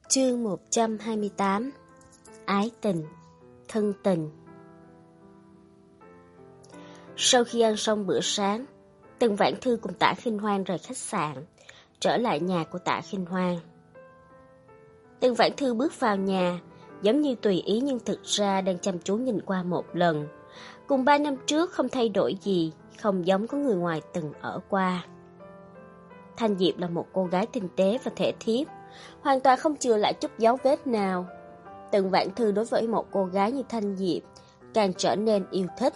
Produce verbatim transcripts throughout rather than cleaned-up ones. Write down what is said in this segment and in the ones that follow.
Chương một trăm hai mươi tám. Ái tình, thân tình. Sau khi ăn xong bữa sáng, Tần Vãn Thư cùng Tạ Khinh Hoan rời khách sạn, trở lại nhà của Tạ Khinh Hoan. Tần Vãn Thư bước vào nhà, giống như tùy ý nhưng thực ra đang chăm chú nhìn qua một lần. Cùng ba năm trước không thay đổi gì, không giống có người ngoài từng ở qua. Thanh Diệp là một cô gái tinh tế và thể thiếp, hoàn toàn không chừa lại chút dấu vết nào. Tần Vãn Thư đối với một cô gái như Thanh Diệp càng trở nên yêu thích.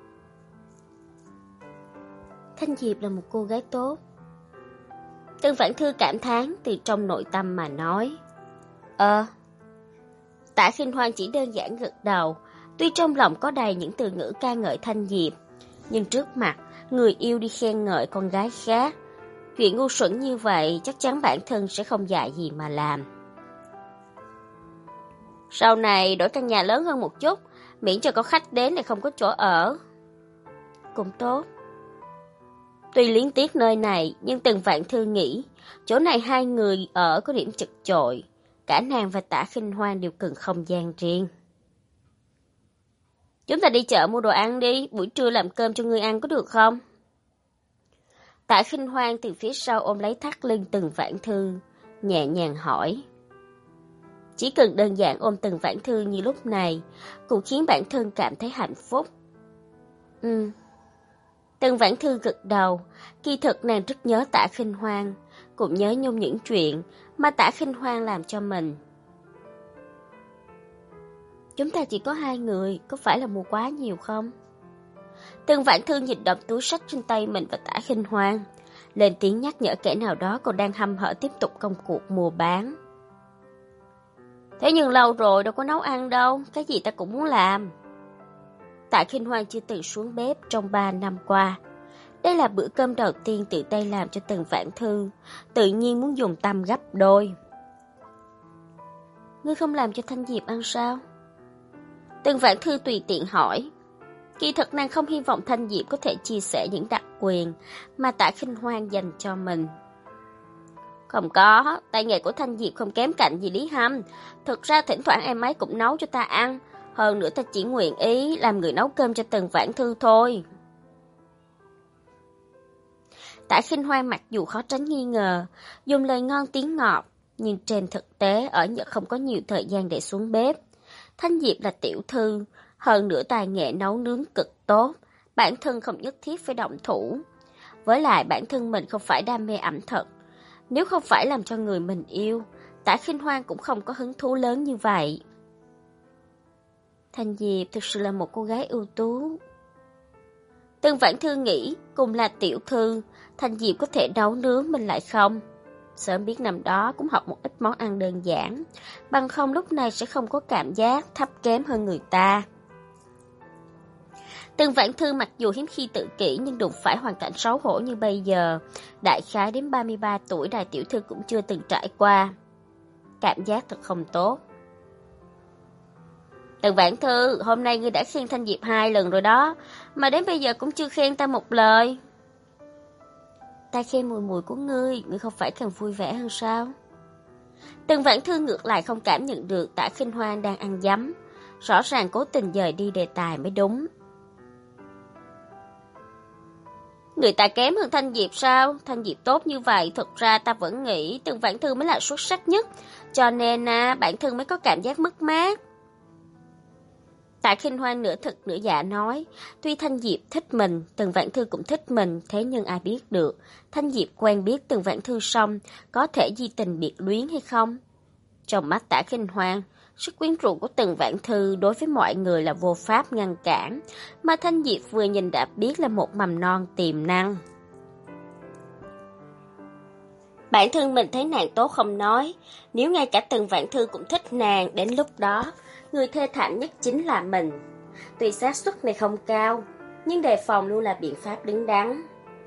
Thanh Diệp là một cô gái tốt. Tần Vãn Thư cảm thán từ trong nội tâm mà nói. Ờ. Tạ Khinh Hoan chỉ đơn giản gật đầu, tuy trong lòng có đầy những từ ngữ ca ngợi Thanh Diệp, nhưng trước mặt người yêu đi khen ngợi con gái khác, chuyện ngu xuẩn như vậy chắc chắn bản thân sẽ không dại gì mà làm. Sau này đổi căn nhà lớn hơn một chút, miễn cho có khách đến lại không có chỗ ở. Cũng tốt. Tuy luyến tiếc nơi này, nhưng Tần Vãn Thư nghĩ, chỗ này hai người ở có điểm chật chội, cả nàng và Tạ Khinh Hoan đều cần không gian riêng. Chúng ta đi chợ mua đồ ăn đi, buổi trưa làm cơm cho ngươi ăn có được không? Tạ Khinh Hoan từ phía sau ôm lấy thắt lưng Tần Vãn Thư, nhẹ nhàng hỏi. Chỉ cần đơn giản ôm Tần Vãn Thư như lúc này, cũng khiến bản thân cảm thấy hạnh phúc. Ừ. Tần Vãn Thư gật đầu, kỳ thực nàng rất nhớ Tạ Khinh Hoan, cũng nhớ nhung những chuyện mà Tạ Khinh Hoan làm cho mình. Chúng ta chỉ có hai người, có phải là mua quá nhiều không? Tần Vãn Thư nhìn đập túi sách trên tay mình và Tạ Khinh Hoan, lên tiếng nhắc nhở kẻ nào đó còn đang hăm hở tiếp tục công cuộc mua bán. Thế nhưng lâu rồi đâu có nấu ăn đâu, cái gì ta cũng muốn làm. Tạ Khinh Hoan chưa từng xuống bếp trong ba năm qua. Đây là bữa cơm đầu tiên tự tay làm cho Tần Vãn Thư, tự nhiên muốn dùng tâm gấp đôi. Ngươi không làm cho Thanh Diệp ăn sao? Tần Vãn Thư tùy tiện hỏi. Kỳ thật nàng không hy vọng Thanh Diệp có thể chia sẻ những đặc quyền mà Tạ Khinh Hoan dành cho mình. Không có, tay nghề của Thanh Diệp không kém cạnh gì Lý Hâm. Thực ra thỉnh thoảng em ấy cũng nấu cho ta ăn. Hơn nữa ta chỉ nguyện ý làm người nấu cơm cho Tần Vãn Thư thôi. Tạ Khinh Hoan mặc dù khó tránh nghi ngờ, dùng lời ngon tiếng ngọt, nhưng trên thực tế ở Nhật không có nhiều thời gian để xuống bếp. Thanh Diệp là tiểu thư, hơn nữa tài nghệ nấu nướng cực tốt, bản thân không nhất thiết phải động thủ. Với lại bản thân mình không phải đam mê ẩm thực, nếu không phải làm cho người mình yêu, Tạ Khinh Hoan cũng không có hứng thú lớn như vậy. Thanh Diệp thực sự là một cô gái ưu tú. Tần Vãn Thư nghĩ, cùng là tiểu thư, Thanh Diệp có thể nấu nướng mình lại không? Sớm biết năm đó cũng học một ít món ăn đơn giản, bằng không lúc này sẽ không có cảm giác thấp kém hơn người ta. Tần Vãn Thư mặc dù hiếm khi tự kỷ nhưng đụng phải hoàn cảnh xấu hổ như bây giờ, đại khái đến ba mươi ba tuổi đại tiểu thư cũng chưa từng trải qua. Cảm giác thật không tốt. Tần Vãn Thư, hôm nay ngươi đã khen Thanh Diệp hai lần rồi đó, mà đến bây giờ cũng chưa khen ta một lời. Ta khen mùi mùi của ngươi, ngươi không phải càng vui vẻ hơn sao? Tần Vãn Thư ngược lại không cảm nhận được Tạ Khinh Hoan đang ăn dấm, rõ ràng cố tình dời đi đề tài mới đúng. Người ta kém hơn Thanh Diệp sao? Thanh Diệp tốt như vậy, thực ra ta vẫn nghĩ Tần Vãn Thư mới là xuất sắc nhất, cho nên à, bản thân mới có cảm giác mất mát. Tạ Khinh Hoan nửa thực nửa giả nói, tuy Thanh Diệp thích mình, Tần Vãn Thư cũng thích mình, thế nhưng ai biết được, Thanh Diệp quen biết Tần Vãn Thư xong, có thể di tình biệt luyến hay không? Trong mắt Tạ Khinh Hoan, sức quyến rũ của Tần Vãn Thư đối với mọi người là vô pháp ngăn cản, mà Thanh Diệp vừa nhìn đã biết là một mầm non tiềm năng. Bản thân mình thấy nàng tốt không nói, nếu ngay cả Tần Vãn Thư cũng thích nàng, đến lúc đó, người thê thảm nhất chính là mình. Tuy xác suất này không cao, nhưng đề phòng luôn là biện pháp đứng đắn.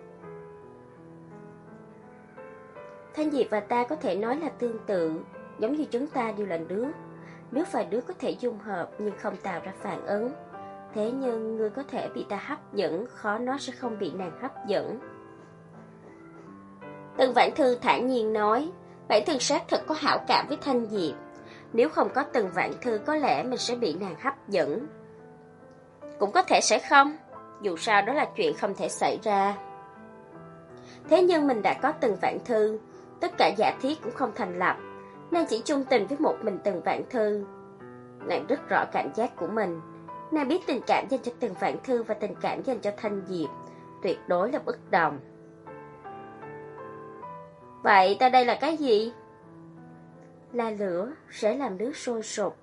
Thanh Diệp và ta có thể nói là tương tự, giống như chúng ta đều là nước. Nước và nước có thể dung hợp nhưng không tạo ra phản ứng. Thế nhưng người có thể bị ta hấp dẫn, khó nói sẽ không bị nàng hấp dẫn. Tần Vãn Thư thản nhiên nói, Bản thân xác thật có hảo cảm với Thanh Diệp. Nếu không có Tần Vãn Thư có lẽ mình sẽ bị nàng hấp dẫn. Cũng có thể sẽ không, dù sao đó là chuyện không thể xảy ra. Thế nhưng mình đã có Tần Vãn Thư, tất cả giả thiết cũng không thành lập. Nàng chỉ chung tình với một mình Tần Vãn Thư. Nàng rất rõ cảm giác của mình. Nàng biết tình cảm dành cho Tần Vãn Thư và tình cảm dành cho Thanh Diệp tuyệt đối là bất đồng. Vậy ta đây là cái gì? Là lửa sẽ làm nước sôi sục.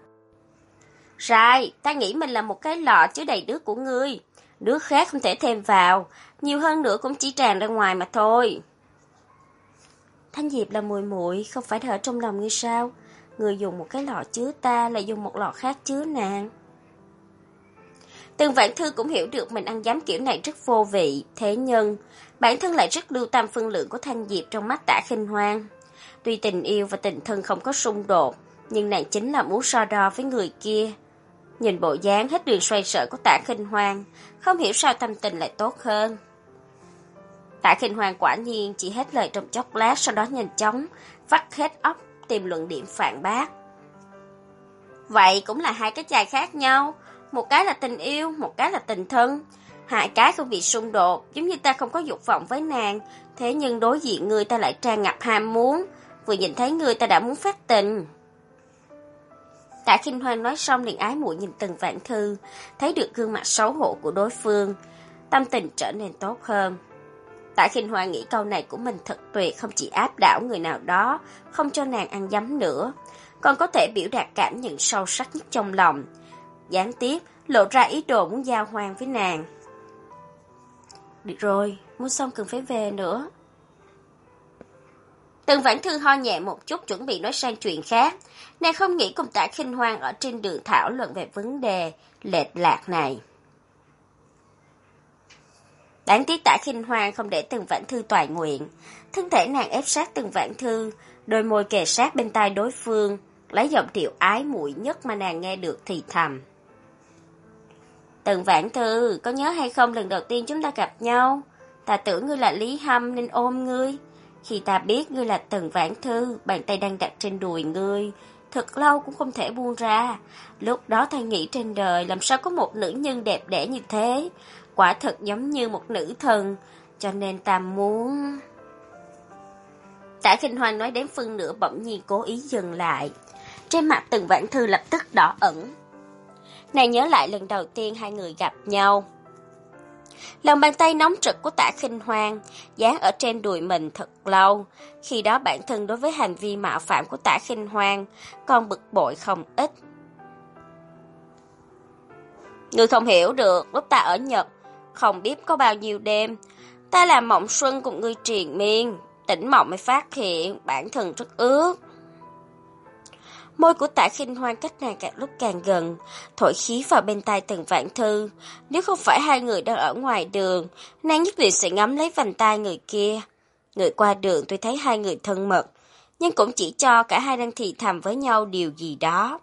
Sai, ta nghĩ mình là một cái lọ chứa đầy nước của ngươi. Nước khác không thể thêm vào, nhiều hơn nữa cũng chỉ tràn ra ngoài mà thôi. Thanh Diệp là muội muội, không phải ở trong lòng ngươi sao? Ngươi dùng một cái lọ chứa ta, lại dùng một lọ khác chứa nàng. Tần Vãn Thư cũng hiểu được mình ăn dám kiểu này rất vô vị, thế nhưng bản thân lại rất lưu tâm phân lượng của Thanh Diệp trong mắt Tạ Khinh Hoan. Tuy tình yêu và tình thân không có xung đột, nhưng nàng chính là muốn so đo với người kia. Nhìn bộ dáng hết đường xoay sở của Tạ Khinh Hoan, không hiểu sao tâm tình lại tốt hơn. Tạ Khinh Hoan quả nhiên chỉ hết lời trong chốc lát, sau đó nhanh chóng vắt hết óc tìm luận điểm phản bác. Vậy cũng là hai cái chai khác nhau, một cái là tình yêu, một cái là tình thân. Hai cái không bị xung đột, giống như ta không có dục vọng với nàng, thế nhưng đối diện người ta lại tràn ngập ham muốn, vừa nhìn thấy người ta đã muốn phát tình. Tạ Khinh Hoan nói xong liền ái muội nhìn Tần Vãn Thư, thấy được gương mặt xấu hổ của đối phương, tâm tình trở nên tốt hơn. Tạ Khinh Hoan nghĩ câu này của mình thật tuyệt, không chỉ áp đảo người nào đó, không cho nàng ăn dấm nữa, còn có thể biểu đạt cảm nhận sâu sắc nhất trong lòng, gián tiếp lộ ra ý đồ muốn giao hoan với nàng. Được rồi, mua xong cần phải về nữa. Tần Vãn Thư ho nhẹ một chút chuẩn bị nói sang chuyện khác. Nàng không nghĩ cùng Tạ Khinh Hoan ở trên đường thảo luận về vấn đề lệch lạc này. Đáng tiếc Tạ Khinh Hoan không để Tần Vãn Thư toại nguyện. Thân thể nàng ép sát Tần Vãn Thư, đôi môi kề sát bên tai đối phương, lấy giọng điệu ái muội nhất mà nàng nghe được thì thầm. Tần Vãn Thư, có nhớ hay không lần đầu tiên chúng ta gặp nhau? Ta tưởng ngươi là Lý Hâm nên ôm ngươi. Khi ta biết ngươi là Tần Vãn Thư, bàn tay đang đặt trên đùi ngươi, thật lâu cũng không thể buông ra. Lúc đó ta nghĩ trên đời làm sao có một nữ nhân đẹp đẽ như thế, quả thật giống như một nữ thần, cho nên ta muốn... Tạ Khinh Hoan nói đến phân nửa bỗng nhiên cố ý dừng lại. Trên mặt Tần Vãn Thư lập tức đỏ ẩn. Nàng nhớ lại lần đầu tiên hai người gặp nhau. Lòng bàn tay nóng rực của Tạ Khinh Hoan dán ở trên đùi mình thật lâu. Khi đó bản thân đối với hành vi mạo phạm của Tạ Khinh Hoan còn bực bội không ít. Ngươi không hiểu được, lúc ta ở Nhật, không biết có bao nhiêu đêm, ta làm mộng xuân cùng ngươi triền miên, tỉnh mộng mới phát hiện bản thân rất ướt. Môi của Tạ Khinh Hoan cách nàng càng lúc càng gần, thổi khí vào bên tai Tần Vãn Thư. Nếu không phải hai người đang ở ngoài đường, nàng nhất định sẽ ngắm lấy vành tai người kia. Người qua đường tuy thấy hai người thân mật, nhưng cũng chỉ cho cả hai đang thì thầm với nhau điều gì đó.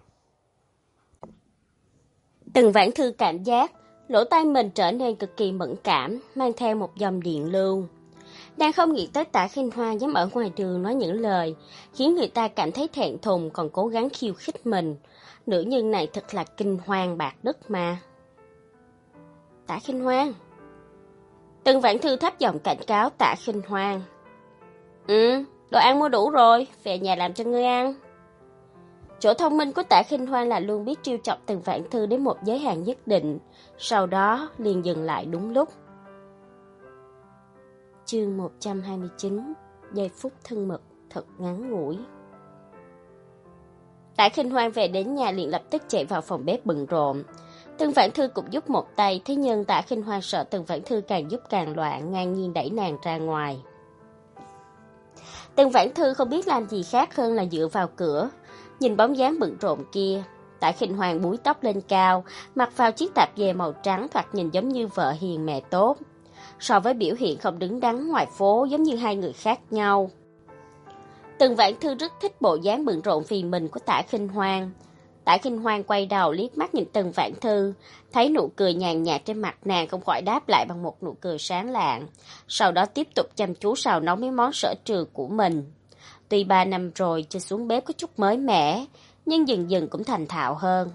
Tần Vãn Thư cảm giác lỗ tai mình trở nên cực kỳ mẫn cảm, mang theo một dòng điện lưu. Đang không nghĩ tới Tạ Khinh Hoan dám ở ngoài đường nói những lời khiến người ta cảm thấy thẹn thùng, còn cố gắng khiêu khích mình. Nữ nhân này thật là kinh hoang bạc đất mà. Tạ Khinh Hoan. Tần Vãn Thư thấp giọng cảnh cáo Tạ Khinh Hoan. Ừ, đồ ăn mua đủ rồi, về nhà làm cho ngươi ăn. Chỗ thông minh của Tạ Khinh Hoan là luôn biết trêu chọc Tần Vãn Thư đến một giới hạn nhất định, sau đó liền dừng lại đúng lúc. Chương một trăm hai mươi chín, giây phút thân mật thật ngắn ngủi. Tạ Khinh Hoan về đến nhà liền lập tức chạy vào phòng bếp bận rộn. Tần Vãn Thư cũng giúp một tay, thế nhưng Tạ Khinh Hoan sợ Tần Vãn Thư càng giúp càng loạn, ngang nhiên đẩy nàng ra ngoài. Tần Vãn Thư không biết làm gì khác hơn là dựa vào cửa, nhìn bóng dáng bận rộn kia. Tạ Khinh Hoan búi tóc lên cao, mặc vào chiếc tạp dề màu trắng thoạt nhìn giống như vợ hiền mẹ tốt. So với biểu hiện không đứng đắn ngoài phố giống như hai người khác nhau. Tần Vãn Thư rất thích bộ dáng bận rộn vì mình của Tạ Khinh Hoan. Tạ Khinh Hoan quay đầu liếc mắt nhìn Tần Vãn Thư, thấy nụ cười nhàn nhạt trên mặt nàng, không khỏi đáp lại bằng một nụ cười sáng lạng. Sau đó tiếp tục chăm chú xào nấu mấy món sở trường của mình. Tuy ba năm rồi chưa xuống bếp có chút mới mẻ, nhưng dần dần cũng thành thạo hơn.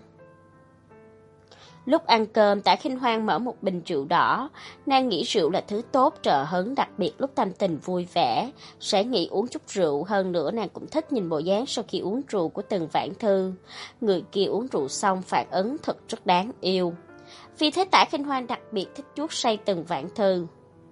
Lúc ăn cơm, Tạ Khinh Hoan mở một bình rượu đỏ. Nàng nghĩ rượu là thứ tốt trợ hứng, đặc biệt lúc tâm tình vui vẻ, sẽ nghĩ uống chút rượu. Hơn nữa nàng cũng thích nhìn bộ dáng sau khi uống rượu của Tần Vãn Thư. Người kia uống rượu xong phản ứng thật rất đáng yêu. Vì thế Tạ Khinh Hoan đặc biệt thích chuốt say Tần Vãn Thư.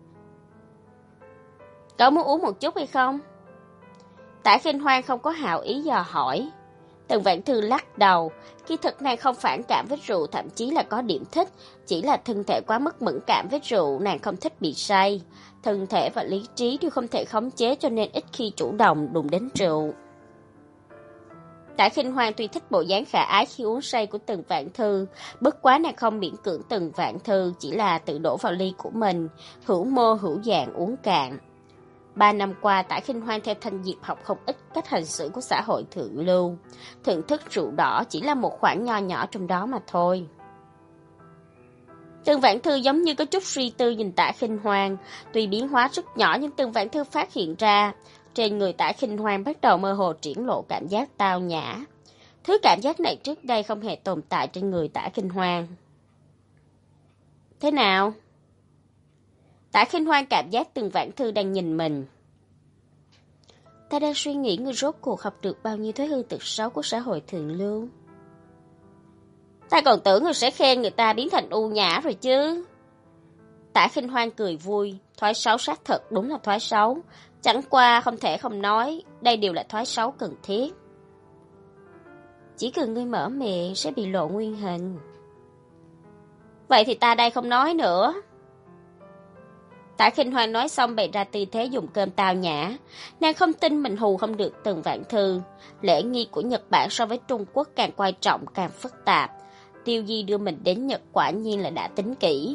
Cậu muốn uống một chút hay không? Tạ Khinh Hoan không có hảo ý dò hỏi. Tần Vãn Thư lắc đầu, kỳ thực nàng không phản cảm với rượu, thậm chí là có điểm thích, chỉ là thân thể quá mức mẫn cảm với rượu, nàng không thích bị say. Thân thể và lý trí đều không thể khống chế cho nên ít khi chủ động đụng đến rượu. Tạ Khinh Hoan tuy thích bộ dáng khả ái khi uống say của Tần Vãn Thư, bất quá nàng không miễn cưỡng Tần Vãn Thư, chỉ là tự đổ vào ly của mình, hữu mô hữu dạng uống cạn. Ba năm qua, Tạ Khinh Hoan theo Thanh Diệp học không ít cách hành xử của xã hội thượng lưu. Thưởng thức rượu đỏ chỉ là một khoản nho nhỏ trong đó mà thôi. Tần Vãn Thư giống như có chút suy tư nhìn Tạ Khinh Hoan, tuy biến hóa rất nhỏ nhưng Tần Vãn Thư phát hiện ra, trên người Tạ Khinh Hoan bắt đầu mơ hồ triển lộ cảm giác tao nhã. Thứ cảm giác này trước đây không hề tồn tại trên người Tạ Khinh Hoan. Thế nào? Tạ Khinh Hoan cảm giác Tần Vãn Thư đang nhìn mình. Ta đang suy nghĩ người rốt cuộc học được bao nhiêu thói hư tật xấu của xã hội thượng lưu. Ta còn tưởng người sẽ khen người ta biến thành u nhã rồi chứ. Tạ Khinh Hoan cười vui, thói xấu xác thật đúng là thói xấu. Chẳng qua không thể không nói, đây đều là thói xấu cần thiết. Chỉ cần ngươi mở miệng sẽ bị lộ nguyên hình. Vậy thì ta đây không nói nữa. Tạ Khinh Hoan nói xong bày ra tư thế dùng cơm tao nhã. Nàng không tin mình hù không được Tần Vãn Thư. Lễ nghi của Nhật Bản so với Trung Quốc càng quan trọng càng phức tạp. Tiêu Di đưa mình đến Nhật quả nhiên là đã tính kỹ.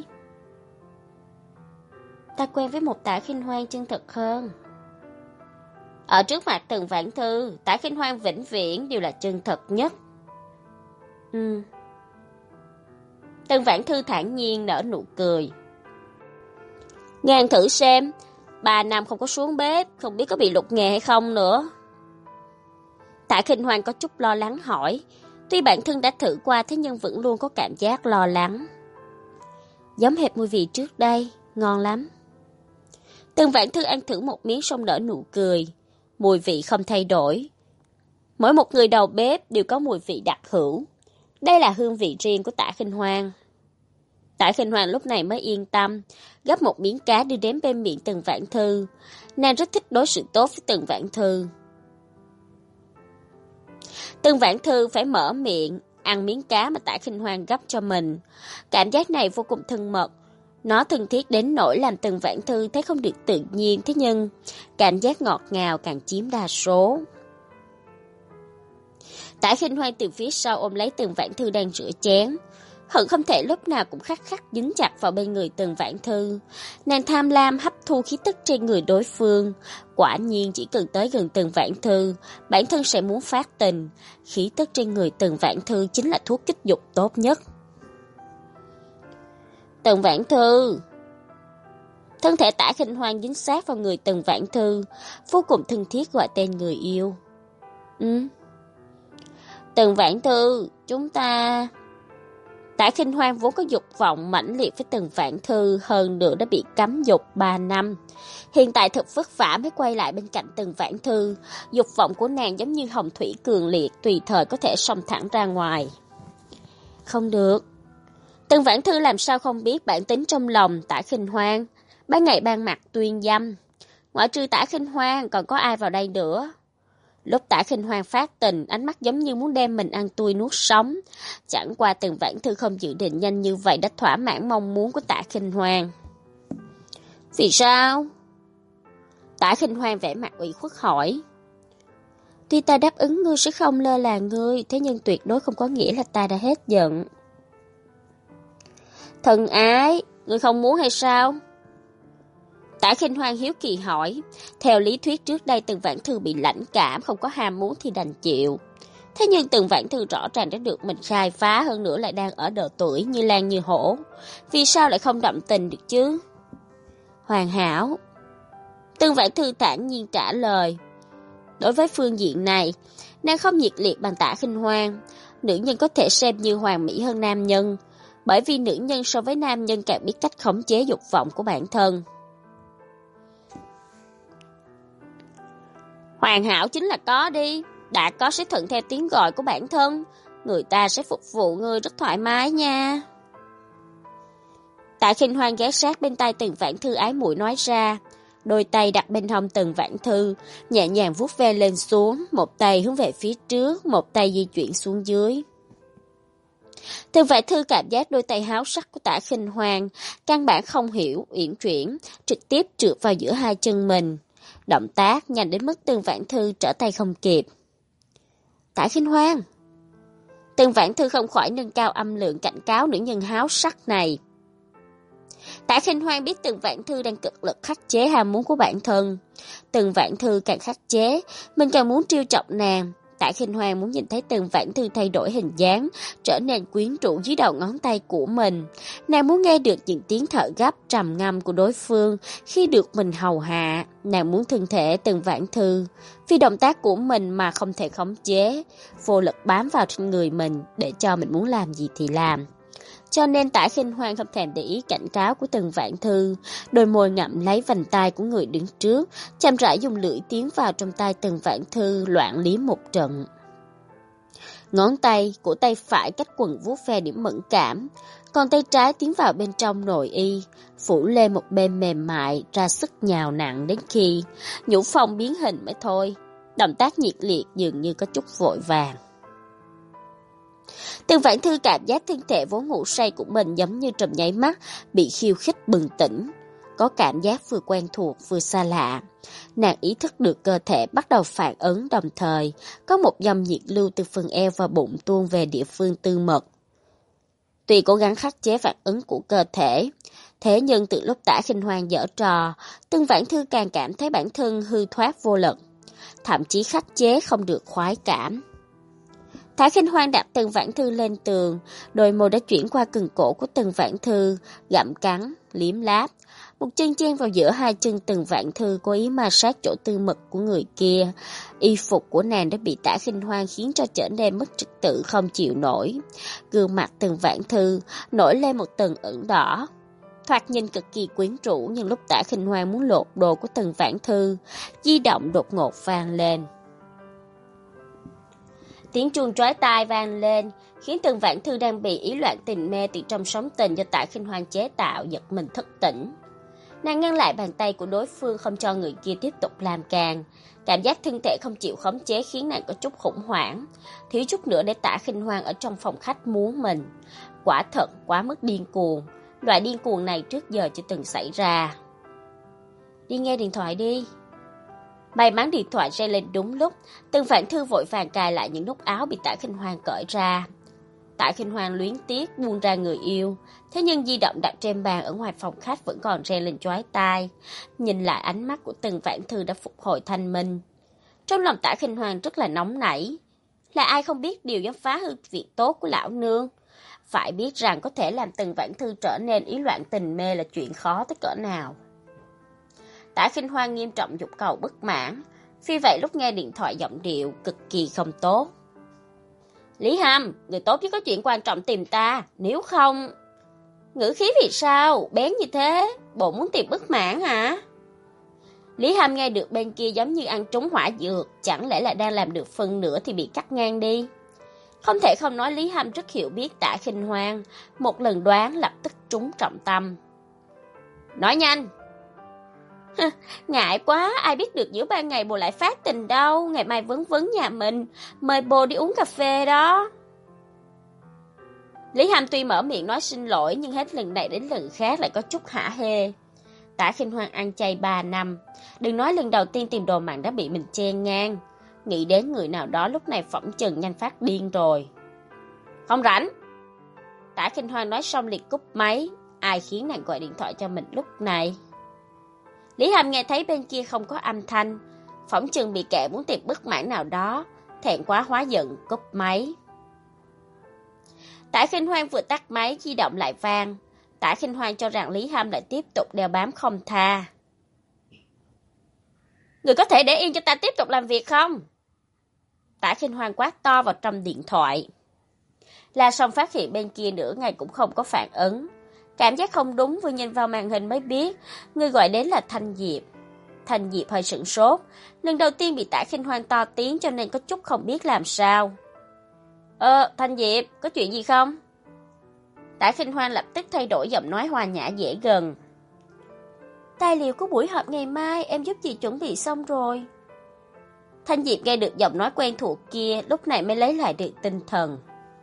Ta quen với một Tạ Khinh Hoan chân thật hơn. Ở trước mặt Tần Vãn Thư, Tạ Khinh Hoan vĩnh viễn đều là chân thật nhất. Ừ. Tần Vãn Thư thản nhiên nở nụ cười. Ngàn thử xem, ba năm không có xuống bếp, không biết có bị lục nghề hay không nữa. Tạ Khinh Hoan có chút lo lắng hỏi, tuy bản thân đã thử qua thế nhưng vẫn luôn có cảm giác lo lắng. Giống hệt mùi vị trước đây, ngon lắm. Tần Vãn Thư ăn thử một miếng xong nở nụ cười, mùi vị không thay đổi. Mỗi một người đầu bếp đều có mùi vị đặc hữu. Đây là hương vị riêng của Tạ Khinh Hoan. Tạ Khinh Hoan lúc này mới yên tâm, gấp một miếng cá đưa đến bên miệng Tần Vãn Thư. Nàng rất thích đối xử tốt với Tần Vãn Thư. Tần Vãn Thư phải mở miệng, ăn miếng cá mà Tạ Khinh Hoan gấp cho mình. Cảm giác này vô cùng thân mật. Nó thân thiết đến nỗi làm Tần Vãn Thư thấy không được tự nhiên, thế nhưng cảm giác ngọt ngào càng chiếm đa số. Tạ Khinh Hoan từ phía sau ôm lấy Tần Vãn Thư đang rửa chén. Hận không thể lúc nào cũng khắc khắc dính chặt vào bên người Tần Vãn Thư. Nàng tham lam hấp thu khí tức trên người đối phương. Quả nhiên chỉ cần tới gần Tần Vãn Thư, bản thân sẽ muốn phát tình. Khí tức trên người Tần Vãn Thư chính là thuốc kích dục tốt nhất. Tần Vãn Thư. Thân thể Tạ Khinh Hoan dính sát vào người Tần Vãn Thư, vô cùng thân thiết gọi tên người yêu. Ừ. Tần Vãn Thư, chúng ta... Tạ Khinh Hoan vốn có dục vọng mãnh liệt với Tần Vãn Thư, hơn nữa đã bị cấm dục ba năm. Hiện tại thật vất vả mới quay lại bên cạnh Tần Vãn Thư, dục vọng của nàng giống như hồng thủy cường liệt, tùy thời có thể xông thẳng ra ngoài. Không được. Tần Vãn Thư làm sao không biết bản tính trong lòng Tạ Khinh Hoan, ban ngày ban mặt tuyên dâm. Ngoại trừ Tạ Khinh Hoan còn có ai vào đây nữa? Lúc Tạ Khinh Hoan phát tình, ánh mắt giống như muốn đem mình ăn tươi nuốt sống. Chẳng qua Tần Vãn Thư không dự định nhanh như vậy đã thỏa mãn mong muốn của Tạ Khinh Hoan. Vì sao? Tạ Khinh Hoan vẻ mặt ủy khuất hỏi. Tuy ta đáp ứng ngươi sẽ không lơ là ngươi, thế nhưng tuyệt đối không có nghĩa là ta đã hết giận. Thân ái, ngươi không muốn hay sao? Tạ Khinh Hoan hiếu kỳ hỏi. Theo lý thuyết trước đây Tần Vãn Thư bị lãnh cảm, không có ham muốn thì đành chịu. Thế nhưng Tần Vãn Thư rõ ràng đã được mình khai phá, hơn nữa lại đang ở độ tuổi như lan như hổ. Vì sao lại không động tình được chứ? Hoàn hảo. Tần Vãn Thư thản nhiên trả lời. Đối với phương diện này, nàng không nhiệt liệt bằng Tạ Khinh Hoan. Nữ nhân có thể xem như hoàn mỹ hơn nam nhân, bởi vì nữ nhân so với nam nhân càng biết cách khống chế dục vọng của bản thân. Hoàn hảo chính là có đi, đã có sẽ thuận theo tiếng gọi của bản thân, người ta sẽ phục vụ ngươi rất thoải mái nha. Tạ Khinh Hoan ghé sát bên tai Tần Vãn Thư ái muội nói ra, đôi tay đặt bên hông Tần Vãn Thư, nhẹ nhàng vuốt ve lên xuống, một tay hướng về phía trước, một tay di chuyển xuống dưới. Tần Vãn Thư cảm giác đôi tay háo sắc của Tạ Khinh Hoan, căn bản không hiểu, uyển chuyển, trực tiếp trượt vào giữa hai chân mình. Động tác nhanh đến mức Tần Vãn Thư trở tay không kịp. Tạ Khinh Hoan! Tần Vãn Thư không khỏi nâng cao âm lượng cảnh cáo nữ nhân háo sắc này. Tạ Khinh Hoan biết Tần Vãn Thư đang cực lực khắc chế ham muốn của bản thân. Tần Vãn Thư càng khắc chế, mình càng muốn trêu chọc nàng. Tạ Khinh Hoan muốn nhìn thấy Tần Vãn Thư thay đổi hình dáng, trở nên quyến rũ dưới đầu ngón tay của mình. Nàng muốn nghe được những tiếng thở gấp trầm ngâm của đối phương khi được mình hầu hạ. Nàng muốn thân thể Tần Vãn Thư vì động tác của mình mà không thể khống chế, vô lực bám vào trên người mình để cho mình muốn làm gì thì làm. Cho nên Tạ Khinh Hoan không thèm để ý cảnh cáo của Tần Vãn Thư, đôi môi ngậm lấy vành tai của người đứng trước, chậm rãi dùng lưỡi tiến vào trong tay Tần Vãn Thư loạn liếm một trận. Ngón tay của tay phải cách quần vuốt ve điểm mẫn cảm, còn tay trái tiến vào bên trong nội y, phủ lên một bên mềm mại, ra sức nhào nặng đến khi nhũ phong biến hình mới thôi. Động tác nhiệt liệt dường như có chút vội vàng. Tần Vãn Thư cảm giác thân thể vốn ngủ say của mình giống như trong nháy mắt bị khiêu khích bừng tỉnh, có cảm giác vừa quen thuộc vừa xa lạ. Nàng ý thức được cơ thể bắt đầu phản ứng, đồng thời có một dòng nhiệt lưu từ phần eo và bụng tuôn về địa phương tư mật. Tuy cố gắng khắc chế phản ứng của cơ thể, thế nhưng từ lúc Tạ Khinh Hoan giở trò, Tần Vãn Thư càng cảm thấy bản thân hư thoát vô lực, thậm chí khắc chế không được khoái cảm. Tạ Khinh Hoan đặt Tần Vãn Thư lên tường, đôi môi đã chuyển qua cần cổ của Tần Vãn Thư, gặm cắn, liếm láp. Một chân chen vào giữa hai chân Tần Vãn Thư, cố ý ma sát chỗ tư mật của người kia. Y phục của nàng đã bị Tạ Khinh Hoan khiến cho trở nên mất trật tự không chịu nổi. Gương mặt Tần Vãn Thư nổi lên một tầng ửng đỏ. Thoạt nhìn cực kỳ quyến rũ, nhưng lúc Tạ Khinh Hoan muốn lột đồ của Tần Vãn Thư, di động đột ngột vang lên. Tiếng chuông chói tai vang lên, khiến Tần Vãn Thư đang bị ý loạn tình mê từ trong sóng tình do Tạ Khinh Hoan chế tạo giật mình thức tỉnh. Nàng ngăn lại bàn tay của đối phương không cho người kia tiếp tục làm càng. Cảm giác thân thể không chịu khống chế khiến nàng có chút khủng hoảng, thiếu chút nữa để Tạ Khinh Hoan ở trong phòng khách muốn mình. Quả thật quá mức điên cuồng, loại điên cuồng này trước giờ chưa từng xảy ra. Đi nghe điện thoại đi. May mắn điện thoại reo lên đúng lúc, Tần Vãn Thư vội vàng cài lại những nút áo bị Tạ Khinh Hoan cởi ra. Tạ Khinh Hoan luyến tiếc buông ra người yêu, thế nhưng di động đặt trên bàn ở ngoài phòng khách vẫn còn reo lên chói tai. Nhìn lại ánh mắt của Tần Vãn Thư đã phục hồi thanh minh. Trong lòng Tạ Khinh Hoan rất là nóng nảy. Là ai không biết điều dám phá hư việc tốt của lão nương? Phải biết rằng có thể làm Tần Vãn Thư trở nên ý loạn tình mê là chuyện khó tới cỡ nào. Tạ Khinh Hoan nghiêm trọng dục cầu bất mãn, vì vậy lúc nghe điện thoại giọng điệu cực kỳ không tốt. Lý Hàm, người tốt chứ có chuyện quan trọng tìm ta, nếu không... Ngữ khí vì sao, bén như thế, bộ muốn tìm bất mãn hả? Lý Hàm nghe được bên kia giống như ăn trúng hỏa dược, chẳng lẽ là đang làm được phần nữa thì bị cắt ngang đi. Không thể không nói Lý Hàm rất hiểu biết Tạ Khinh Hoan, một lần đoán lập tức trúng trọng tâm. Nói nhanh! Ngại quá, ai biết được giữa ban ngày bồ lại phát tình đâu, ngày mai vấn vấn nhà mình, mời bồ đi uống cà phê đó. Lý Hàm tuy mở miệng nói xin lỗi, nhưng hết lần này đến lần khác lại có chút hả hê. Tạ Khinh Hoan ăn chay ba năm, đừng nói lần đầu tiên tìm đồ mặn đã bị mình chen ngang, nghĩ đến người nào đó lúc này phỏng chừng nhanh phát điên rồi. Không rảnh. Tạ Khinh Hoan nói xong liệt cúp máy, ai khiến nàng gọi điện thoại cho mình lúc này? Lý Hàm nghe thấy bên kia không có âm thanh, phỏng chừng bị kẻ muốn tìm bất mãn nào đó, thẹn quá hóa giận, cúp máy. Tạ Khinh Hoan vừa tắt máy, di động lại vang. Tạ Khinh Hoan cho rằng Lý Hàm lại tiếp tục đeo bám không tha. Người có thể để yên cho ta tiếp tục làm việc không? Tả Khinh Hoan quát to vào trong điện thoại. La Song phát hiện bên kia nửa ngày cũng không có phản ứng. Cảm giác không đúng, vừa nhìn vào màn hình mới biết người gọi đến là Thanh Diệp. Thanh Diệp hơi sửng sốt, lần đầu tiên bị Tả Khinh Hoan to tiếng cho nên có chút không biết làm sao. Ờ, Thanh Diệp, có chuyện gì không? Tả Khinh Hoan lập tức thay đổi giọng nói hòa nhã dễ gần. Tài liệu của buổi họp ngày mai em giúp chị chuẩn bị xong rồi. Thanh Diệp nghe được giọng nói quen thuộc kia, lúc này mới lấy lại được tinh thần.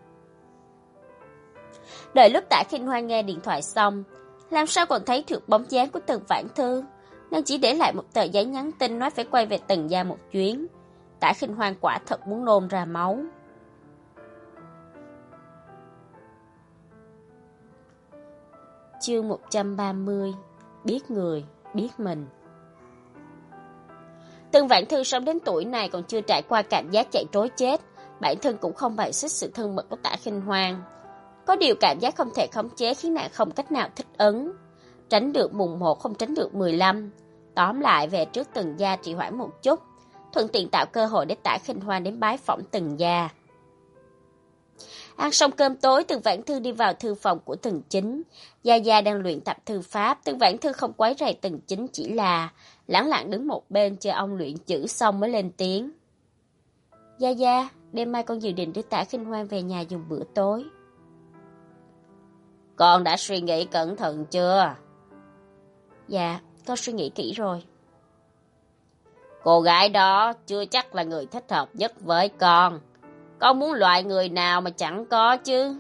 Đợi lúc Tả Khinh Hoan nghe điện thoại xong, làm sao còn thấy được bóng dáng của Tần Vãn Thư, nên chỉ để lại một tờ giấy nhắn tin nói phải quay về Tần gia một chuyến. Tả Khinh Hoan quả thật muốn nôn ra máu. Chương một trăm ba mươi. Biết người, biết mình. Tần Vãn Thư sống đến tuổi này còn chưa trải qua cảm giác chạy trối chết, bản thân cũng không bài xích sự thân mật của Tả Khinh Hoan. Có điều cảm giác không thể khống chế khiến nàng không cách nào thích ứng. Tránh được mùng một không tránh được mười lăm. Tóm lại về trước Tần gia trì hoãn một chút, thuận tiện tạo cơ hội để Tả Khinh Hoan đến bái phỏng Tần gia. Ăn xong cơm tối, Tần Vãn Thư đi vào thư phòng của Tần Chính. Gia Gia đang luyện tập thư pháp, Tần Vãn Thư không quấy rầy Tần Chính, chỉ là lẳng lặng đứng một bên chờ ông luyện chữ xong mới lên tiếng. Gia Gia, đêm mai con dự định đưa Tả Khinh Hoan về nhà dùng bữa tối. Con đã suy nghĩ cẩn thận chưa? Dạ, con suy nghĩ kỹ rồi. Cô gái đó chưa chắc là người thích hợp nhất với con. Con muốn loại người nào mà chẳng có chứ?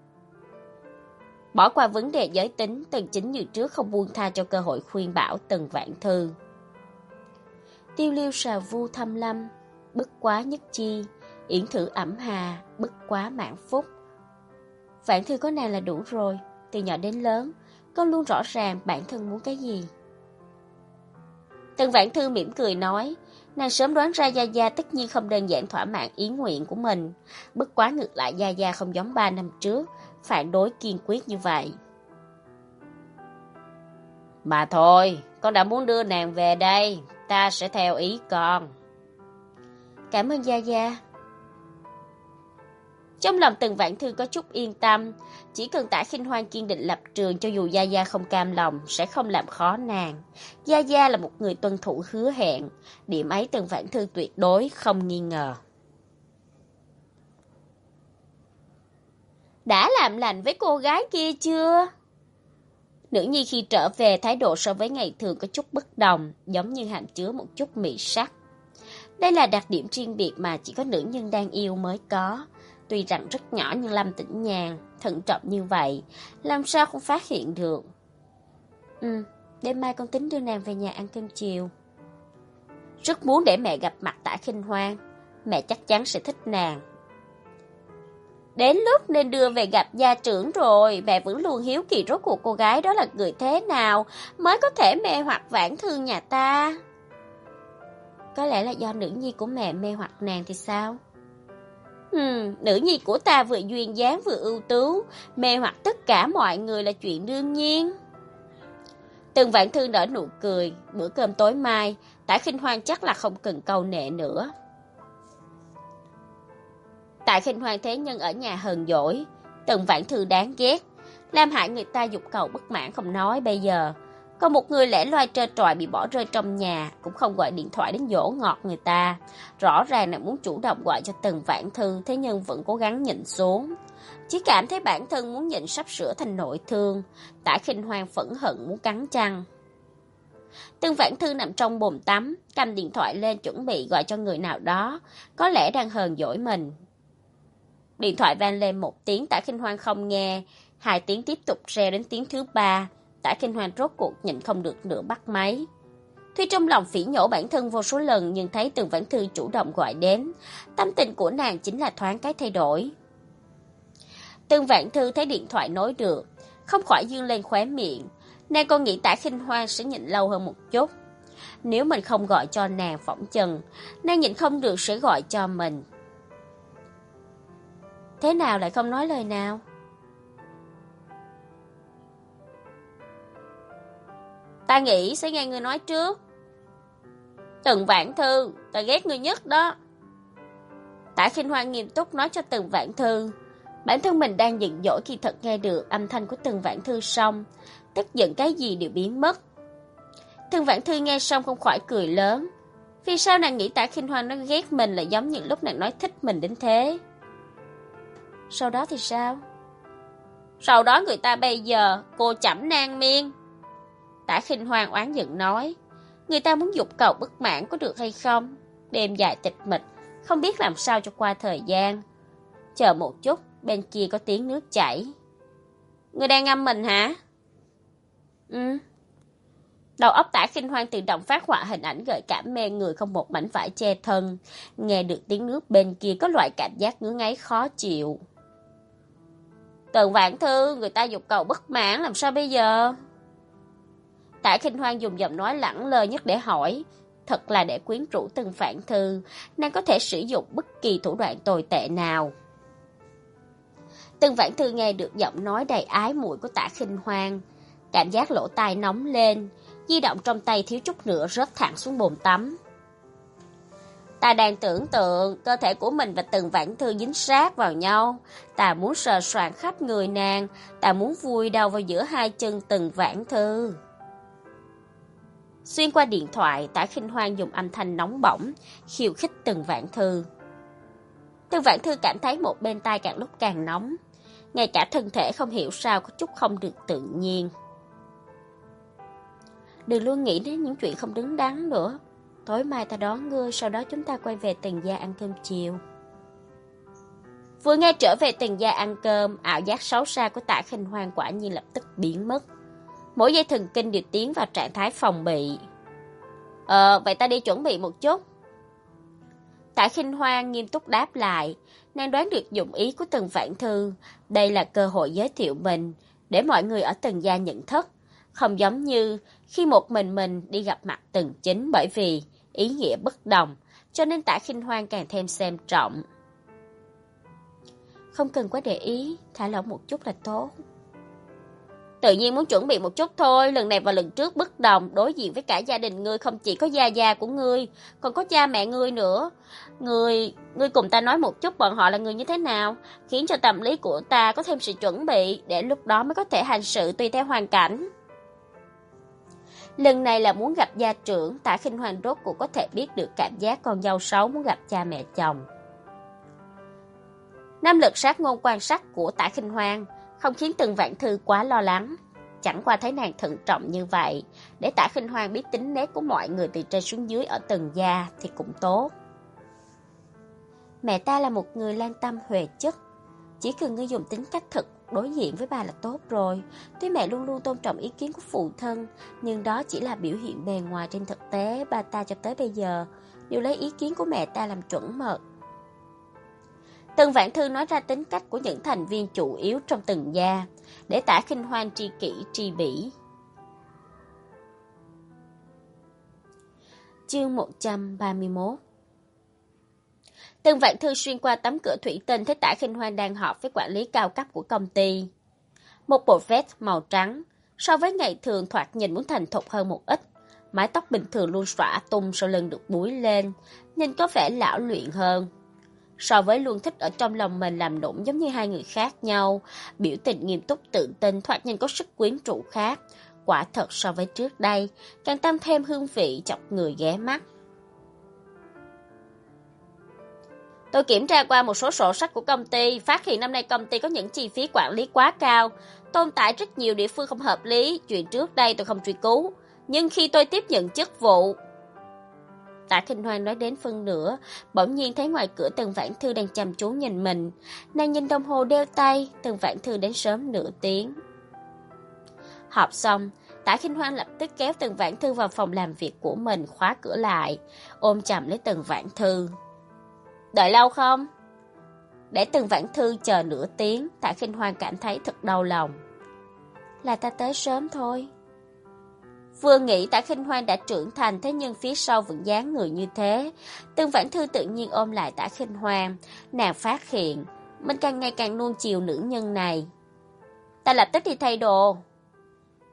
Bỏ qua vấn đề giới tính, Tần Chính như trước không buông tha cho cơ hội khuyên bảo Tần Vãn Thư. Tiêu Liêu sào vu thâm lâm, bất quá nhất chi, yển thử ẩm hà, bất quá mãn phúc. Vãn Thư có nàng là đủ rồi, từ nhỏ đến lớn, con luôn rõ ràng bản thân muốn cái gì. Tần Vãn Thư mỉm cười nói, nàng sớm đoán ra Gia Gia tất nhiên không đơn giản thỏa mãn ý nguyện của mình, bất quá ngược lại Gia Gia không giống ba năm trước, phản đối kiên quyết như vậy. Mà thôi, con đã muốn đưa nàng về đây, ta sẽ theo ý con. Cảm ơn Gia Gia. Trong lòng Tần Vãn Thư có chút yên tâm, chỉ cần Tả Khinh Hoan kiên định lập trường cho dù Gia Gia không cam lòng, sẽ không làm khó nàng. Gia Gia là một người tuân thủ hứa hẹn, điểm ấy Tần Vãn Thư tuyệt đối không nghi ngờ. Đã làm lành với cô gái kia chưa? Nữ nhi khi trở về thái độ so với ngày thường có chút bất đồng, giống như hàm chứa một chút mị sắc. Đây là đặc điểm riêng biệt mà chỉ có nữ nhân đang yêu mới có. Tuy rằng rất nhỏ nhưng Lâm Tĩnh Nhàn, thận trọng như vậy, làm sao không phát hiện được. Ừ, đêm mai con tính đưa nàng về nhà ăn cơm chiều. Rất muốn để mẹ gặp mặt Tả Khinh Hoan, mẹ chắc chắn sẽ thích nàng. Đến lúc nên đưa về gặp gia trưởng rồi, mẹ vẫn luôn hiếu kỳ rốt cuộc cô gái đó là người thế nào mới có thể mê hoặc Vãn Thư nhà ta. Có lẽ là do nữ nhi của mẹ mê hoặc nàng thì sao? Hmm, nữ nhi của ta vừa duyên dáng vừa ưu tú, mê hoặc tất cả mọi người là chuyện đương nhiên. Tần Vãn Thư nở nụ cười, bữa cơm tối mai, Tả Khinh Hoan chắc là không cần câu nệ nữa. Tạ Khinh Hoan thế nhân ở nhà hờn dỗi, Tần Vãn Thư đáng ghét, làm hại người ta dục cầu bất mãn không nói bây giờ. Còn một người lẻ loi trơ trọi bị bỏ rơi trong nhà, cũng không gọi điện thoại đến dỗ ngọt người ta. Rõ ràng là muốn chủ động gọi cho Tần Vãn Thư, thế nhưng vẫn cố gắng nhịn xuống. Chỉ cảm thấy bản thân muốn nhịn sắp sửa thành nội thương, Tạ Khinh Hoan phẫn hận muốn cắn răng. Tần Vãn Thư nằm trong bồn tắm, cầm điện thoại lên chuẩn bị gọi cho người nào đó, có lẽ đang hờn dỗi mình. Điện thoại vang lên một tiếng, Tạ Khinh Hoan không nghe, hai tiếng tiếp tục reo đến tiếng thứ ba. Tạ Khinh Hoan rốt cuộc nhịn không được nữa bắt máy. Tuy trong lòng phỉ nhổ bản thân vô số lần, nhưng thấy Tần Vãn Thư chủ động gọi đến, tâm tình của nàng chính là thoáng cái thay đổi. Tần Vãn Thư thấy điện thoại nối được, không khỏi dương lên khóe miệng. Nàng còn nghĩ Tạ Khinh Hoan sẽ nhịn lâu hơn một chút. Nếu mình không gọi cho nàng phỏng chừng, nàng nhịn không được sẽ gọi cho mình. Thế nào lại không nói lời nào? Ta nghĩ sẽ nghe người nói trước. Tần Vãn Thư, ta ghét ngươi nhất đó. Tạ Khinh Hoan nghiêm túc nói cho Tần Vãn Thư. Bản thân mình đang giận dỗi khi thật nghe được âm thanh của Tần Vãn Thư xong, tức giận cái gì đều biến mất. Tần Vãn Thư nghe xong không khỏi cười lớn. Vì sao nàng nghĩ Tạ Khinh Hoan nó ghét mình là giống như lúc nàng nói thích mình đến thế? Sau đó thì sao? Sau đó người ta bây giờ, cô chẩm nang miên. Tạ Khinh Hoan oán giận nói. Người ta muốn dục cầu bất mãn có được hay không? Đêm dài tịch mịch, không biết làm sao cho qua thời gian. Chờ một chút, bên kia có tiếng nước chảy. Người đang ngâm mình hả? Ừ. Đầu óc Tạ Khinh Hoan tự động phát họa hình ảnh gợi cảm mê người không một mảnh vải che thân. Nghe được tiếng nước bên kia có loại cảm giác ngứa ngáy khó chịu. Tần Vãn Thư, người ta dục cầu bất mãn làm sao bây giờ? Tạ Khinh Hoan dùng giọng nói lẳng lơ nhất để hỏi. Thật là để quyến rũ Tần Vãn Thư, nàng có thể sử dụng bất kỳ thủ đoạn tồi tệ nào. Tần Vãn Thư nghe được giọng nói đầy ái muội của Tạ Khinh Hoan, cảm giác lỗ tai nóng lên, di động trong tay thiếu chút nữa rớt thẳng xuống bồn tắm. Ta đang tưởng tượng cơ thể của mình và Tần Vãn Thư dính sát vào nhau, ta muốn sờ soạng khắp người nàng, ta muốn vùi đầu vào giữa hai chân Tần Vãn Thư. Xuyên qua điện thoại, Tạ Khinh Hoan dùng âm thanh nóng bỏng khiêu khích Tần Vãn Thư. Tần Vãn Thư cảm thấy một bên tai càng lúc càng nóng, ngay cả thân thể không hiểu sao có chút không được tự nhiên. Đừng luôn nghĩ đến những chuyện không đứng đắn nữa. Tối mai ta đón ngươi, sau đó chúng ta quay về Tần gia ăn cơm chiều. Vừa nghe trở về Tần gia ăn cơm, ảo giác xấu xa của Tạ Khinh Hoan quả nhiên lập tức biến mất. Mỗi dây thần kinh đều tiến vào trạng thái phòng bị. Ờ, vậy ta đi chuẩn bị một chút. Tạ Khinh Hoan nghiêm túc đáp lại. Nàng đoán được dụng ý của Tần Vãn Thư. Đây là cơ hội giới thiệu mình, để mọi người ở Tần gia nhận thức. Không giống như khi một mình mình đi gặp mặt Tần Chính, bởi vì ý nghĩa bất đồng, cho nên Tạ Khinh Hoan càng thêm xem trọng. Không cần quá để ý, thả lỏng một chút là tốt. Tự nhiên muốn chuẩn bị một chút thôi, lần này và lần trước bất đồng, đối diện với cả gia đình ngươi không chỉ có gia gia của ngươi, còn có cha mẹ ngươi nữa. Ngươi, ngươi cùng ta nói một chút bọn họ là người như thế nào, khiến cho tâm lý của ta có thêm sự chuẩn bị, để lúc đó mới có thể hành sự tùy theo hoàn cảnh. Lần này là muốn gặp gia trưởng, Tạ Khinh Hoan rốt cuộc có thể biết được cảm giác con dâu xấu muốn gặp cha mẹ chồng. Năng lực sát ngôn quan sát của Tạ Khinh Hoan không khiến Tần Vãn Thư quá lo lắng. Chẳng qua thấy nàng thận trọng như vậy, để Tạ Khinh Hoan biết tính nết của mọi người từ trên xuống dưới ở Tần gia thì cũng tốt. Mẹ ta là một người lan tâm huệ chất, chỉ cần ngươi dùng tính cách thực đối diện với bà là tốt rồi. Tuy mẹ luôn luôn tôn trọng ý kiến của phụ thân, nhưng đó chỉ là biểu hiện bề ngoài, trên thực tế ba ta cho tới bây giờ đều lấy ý kiến của mẹ ta làm chuẩn mực. Tần Vãn Thư nói ra tính cách của những thành viên chủ yếu trong Tần gia, để Tạ Khinh Hoan tri kỷ tri bỉ. Chương một trăm ba mươi mốt. Tần Vãn Thư xuyên qua tấm cửa thủy tinh thấy Tạ Khinh Hoan đang họp với quản lý cao cấp của công ty. Một bộ vest màu trắng, so với ngày thường thoạt nhìn muốn thành thục hơn một ít. Mái tóc bình thường luôn xõa tung sau lưng được búi lên, nhìn có vẻ lão luyện hơn. So với luôn thích ở trong lòng mình làm nũng giống như hai người khác nhau, biểu tình nghiêm túc tự tin thoạt nhìn có sức quyến rũ khác. Quả thật so với trước đây, càng tăng thêm hương vị chọc người ghé mắt. Tôi kiểm tra qua một số sổ sách của công ty, phát hiện năm nay công ty có những chi phí quản lý quá cao, tồn tại rất nhiều địa phương không hợp lý, chuyện trước đây tôi không truy cứu. Nhưng khi tôi tiếp nhận chức vụ... Tạ Khinh Hoan nói đến phân nửa, bỗng nhiên thấy ngoài cửa Tần Vãn Thư đang chăm chú nhìn mình. Nàng nhìn đồng hồ đeo tay, Tần Vãn Thư đến sớm nửa tiếng. Họp xong, Tạ Khinh Hoan lập tức kéo Tần Vãn Thư vào phòng làm việc của mình, khóa cửa lại, ôm chầm lấy Tần Vãn Thư. Đợi lâu không? Để Tần Vãn Thư chờ nửa tiếng, Tạ Khinh Hoan cảm thấy thật đau lòng. Là ta tới sớm thôi. Vừa nghĩ Tạ Khinh Hoan đã trưởng thành, thế nhưng phía sau vẫn dáng người như thế. Tần Vãn Thư tự nhiên ôm lại Tạ Khinh Hoan, nàng phát hiện mình càng ngày càng nuông chiều nữ nhân này. Ta lập tức đi thay đồ.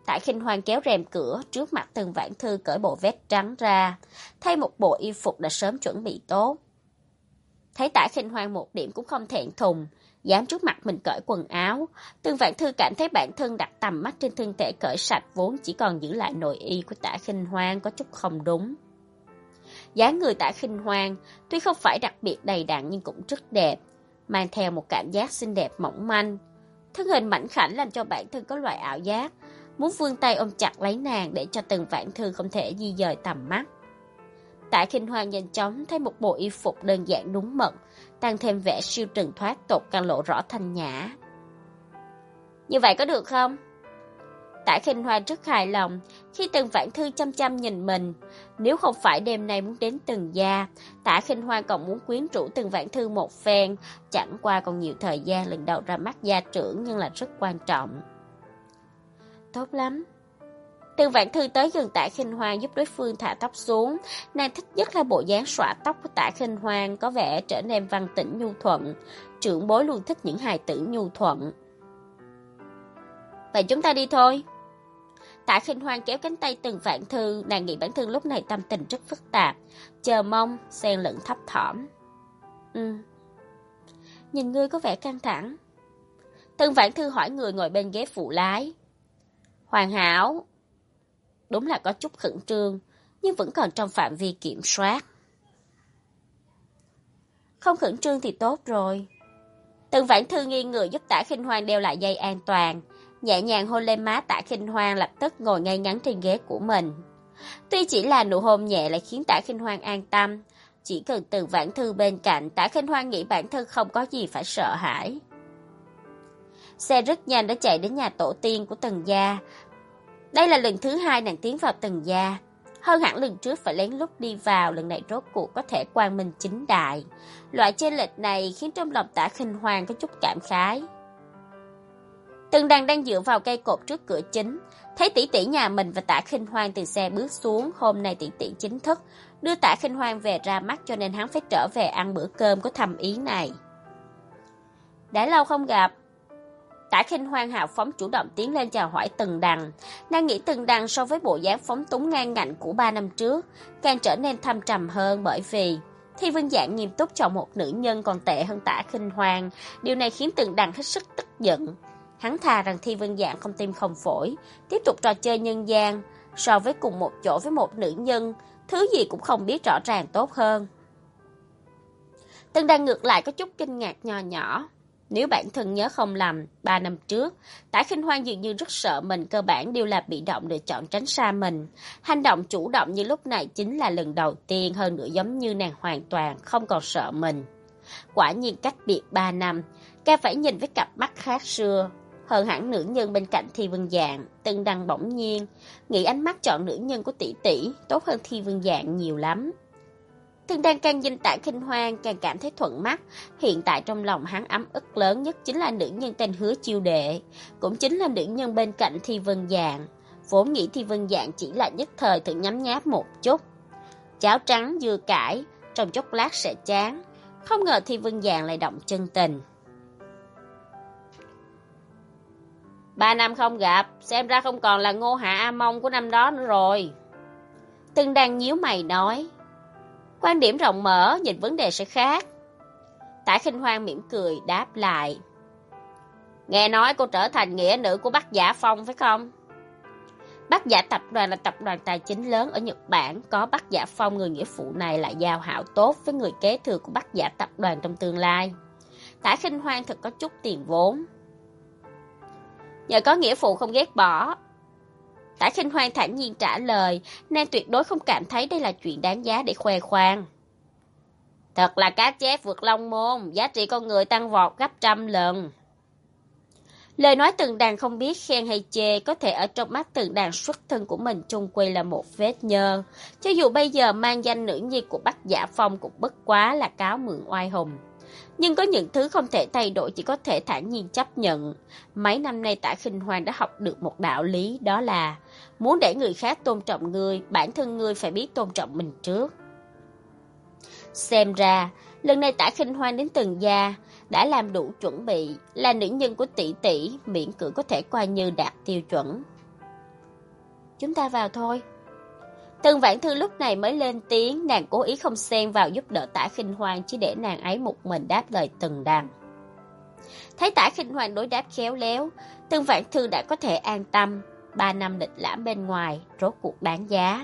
Tạ Khinh Hoan kéo rèm cửa, trước mặt Tần Vãn Thư cởi bộ vest trắng ra, thay một bộ y phục đã sớm chuẩn bị tốt. Thấy Tạ Khinh Hoan một điểm cũng không thẹn thùng, dám trước mặt mình cởi quần áo, Tần Vãn Thư cảm thấy bản thân đặt tầm mắt trên thân thể cởi sạch vốn chỉ còn giữ lại nội y của Tạ Khinh Hoan có chút không đúng. Dáng người Tạ Khinh Hoan tuy không phải đặc biệt đầy đặn nhưng cũng rất đẹp, mang theo một cảm giác xinh đẹp mỏng manh. Thân hình mảnh khảnh làm cho bản thân có loại ảo giác, muốn vươn tay ôm chặt lấy nàng để cho Tần Vãn Thư không thể di dời tầm mắt. Tạ Khinh Hoan nhanh chóng thấy một bộ y phục đơn giản đúng mực, tăng thêm vẻ siêu trần thoát tục càng lộ rõ thanh nhã. Như vậy có được không? Tạ Khinh Hoan rất hài lòng khi Tần Vãn Thư chăm chăm nhìn mình. Nếu không phải đêm nay muốn đến Tần gia, Tạ Khinh Hoan còn muốn quyến rũ Tần Vãn Thư một phen, chẳng qua còn nhiều thời gian lần đầu ra mắt gia trưởng nhưng là rất quan trọng. Tốt lắm. Tần Vãn Thư tới gần Tạ Khinh Hoan giúp đối phương thả tóc xuống, nàng thích nhất là bộ dáng xõa tóc của Tạ Khinh Hoan có vẻ trở nên văn tĩnh nhu thuận, trưởng bối luôn thích những hài tử nhu thuận. Vậy chúng ta đi thôi. Tạ Khinh Hoan kéo cánh tay Tần Vãn Thư, nàng nghĩ bản thân lúc này tâm tình rất phức tạp, chờ mong, xen lẫn thấp thỏm. Ừ. Nhìn ngươi có vẻ căng thẳng. Tần Vãn Thư hỏi người ngồi bên ghế phụ lái. Hoàn hảo. Đúng là có chút khẩn trương, nhưng vẫn còn trong phạm vi kiểm soát. Không khẩn trương thì tốt rồi. Tần Vãn Thư nghiêng người giúp Tạ Khinh Hoan đeo lại dây an toàn, nhẹ nhàng hôn lên má Tạ Khinh Hoan, lập tức ngồi ngay ngắn trên ghế của mình. Tuy chỉ là nụ hôn nhẹ lại khiến Tạ Khinh Hoan an tâm, chỉ cần Tần Vãn Thư bên cạnh, Tạ Khinh Hoan nghĩ bản thân không có gì phải sợ hãi. Xe rất nhanh đã chạy đến nhà tổ tiên của Tần gia. Đây là lần thứ hai nàng tiến vào Tần gia, hơn hẳn lần trước phải lén lút đi vào, lần này rốt cuộc có thể quang minh chính đại. Loại chênh lệch này khiến trong lòng Tạ Khinh Hoan có chút cảm khái. Tần Đằng đang dựa vào cây cột trước cửa chính, thấy tỷ tỷ nhà mình và Tạ Khinh Hoan từ xe bước xuống. Hôm nay tỷ tỷ chính thức đưa Tạ Khinh Hoan về ra mắt, cho nên hắn phải trở về ăn bữa cơm có thâm ý này. Đã lâu không gặp. Tạ Khinh Hoan hào phóng chủ động tiến lên chào hỏi Tần Đằng. Nàng nghĩ Tần Đằng so với bộ dáng phóng túng ngang ngạnh của ba năm trước càng trở nên thâm trầm hơn, bởi vì Thi Vân Dạng nghiêm túc chọn một nữ nhân còn tệ hơn Tạ Khinh Hoan. Điều này khiến Tần Đằng hết sức tức giận. Hắn thà rằng Thi Vân Dạng không tim không phổi, tiếp tục trò chơi nhân gian, so với cùng một chỗ với một nữ nhân, thứ gì cũng không biết rõ ràng tốt hơn. Tần Đằng ngược lại có chút kinh ngạc nho nhỏ. Nếu bản thân nhớ không lầm, ba năm trước, Tạ Khinh Hoan dường như rất sợ mình, cơ bản đều là bị động lựa chọn tránh xa mình. Hành động chủ động như lúc này chính là lần đầu tiên, hơn nữa giống như nàng hoàn toàn không còn sợ mình. Quả nhiên cách biệt ba năm, ca phải nhìn với cặp mắt khác xưa. Hơn hẳn nữ nhân bên cạnh Thi Vân Dạng, Tần Đằng bỗng nhiên nghĩ ánh mắt chọn nữ nhân của tỷ tỷ tốt hơn Thi Vân Dạng nhiều lắm. Tần Đằng càng nhìn Tạ Khinh Hoan càng cảm thấy thuận mắt. Hiện tại trong lòng hắn ấm ức lớn nhất chính là nữ nhân tên Hứa Chiêu Đệ, cũng chính là nữ nhân bên cạnh Thi Vân Dạng. Vốn nghĩ Thi Vân Dạng chỉ là nhất thời thử nhấm nháp một chút. Cháo trắng dưa cải, trong chốc lát sẽ chán. Không ngờ Thi Vân Dạng lại động chân tình. Ba năm không gặp, xem ra không còn là Ngô Hạ A Mông của năm đó nữa rồi. Tần Đằng nhíu mày nói. Quan điểm rộng mở, nhìn vấn đề sẽ khác. Tạ Khinh Hoan mỉm cười đáp lại. Nghe nói cô trở thành nghĩa nữ của Bắc Giả Phong phải không? Bắc Giả tập đoàn là tập đoàn tài chính lớn ở Nhật Bản, có Bắc Giả Phong, người nghĩa phụ này lại giao hảo tốt với người kế thừa của Bắc Giả tập đoàn trong tương lai. Tạ Khinh Hoan thật có chút tiền vốn. Nhờ có nghĩa phụ không ghét bỏ. Tạ Khinh Hoan thản nhiên trả lời, nên tuyệt đối không cảm thấy đây là chuyện đáng giá để khoe khoang. Thật là cá chép vượt long môn, giá trị con người tăng vọt gấp trăm lần. Lời nói Tần Đằng không biết khen hay chê, có thể ở trong mắt Tần Đằng xuất thân của mình chung quy là một vết nhơ. Cho dù bây giờ mang danh nữ nhi của Bắc Giả Phong cũng bất quá là cáo mượn oai hùng. Nhưng có những thứ không thể thay đổi, chỉ có thể thản nhiên chấp nhận. Mấy năm nay Tạ Khinh Hoan đã học được một đạo lý, đó là muốn để người khác tôn trọng ngươi, bản thân ngươi phải biết tôn trọng mình trước. Xem ra, lần này Tạ Khinh Hoan đến Tần gia đã làm đủ chuẩn bị, là nữ nhân của tỷ tỷ, miễn cưỡng có thể coi như đạt tiêu chuẩn. chúng ta vào thôi. Từng Vãn Thư lúc này mới lên tiếng, nàng cố ý không xen vào giúp đỡ Tả Khinh Hoan, chỉ để nàng ấy một mình đáp lời từng đằng. Thấy Tả Khinh Hoan đối đáp khéo léo, Từng Vãn Thư đã có thể an tâm, ba năm lịch lãm bên ngoài, rốt cuộc đáng giá.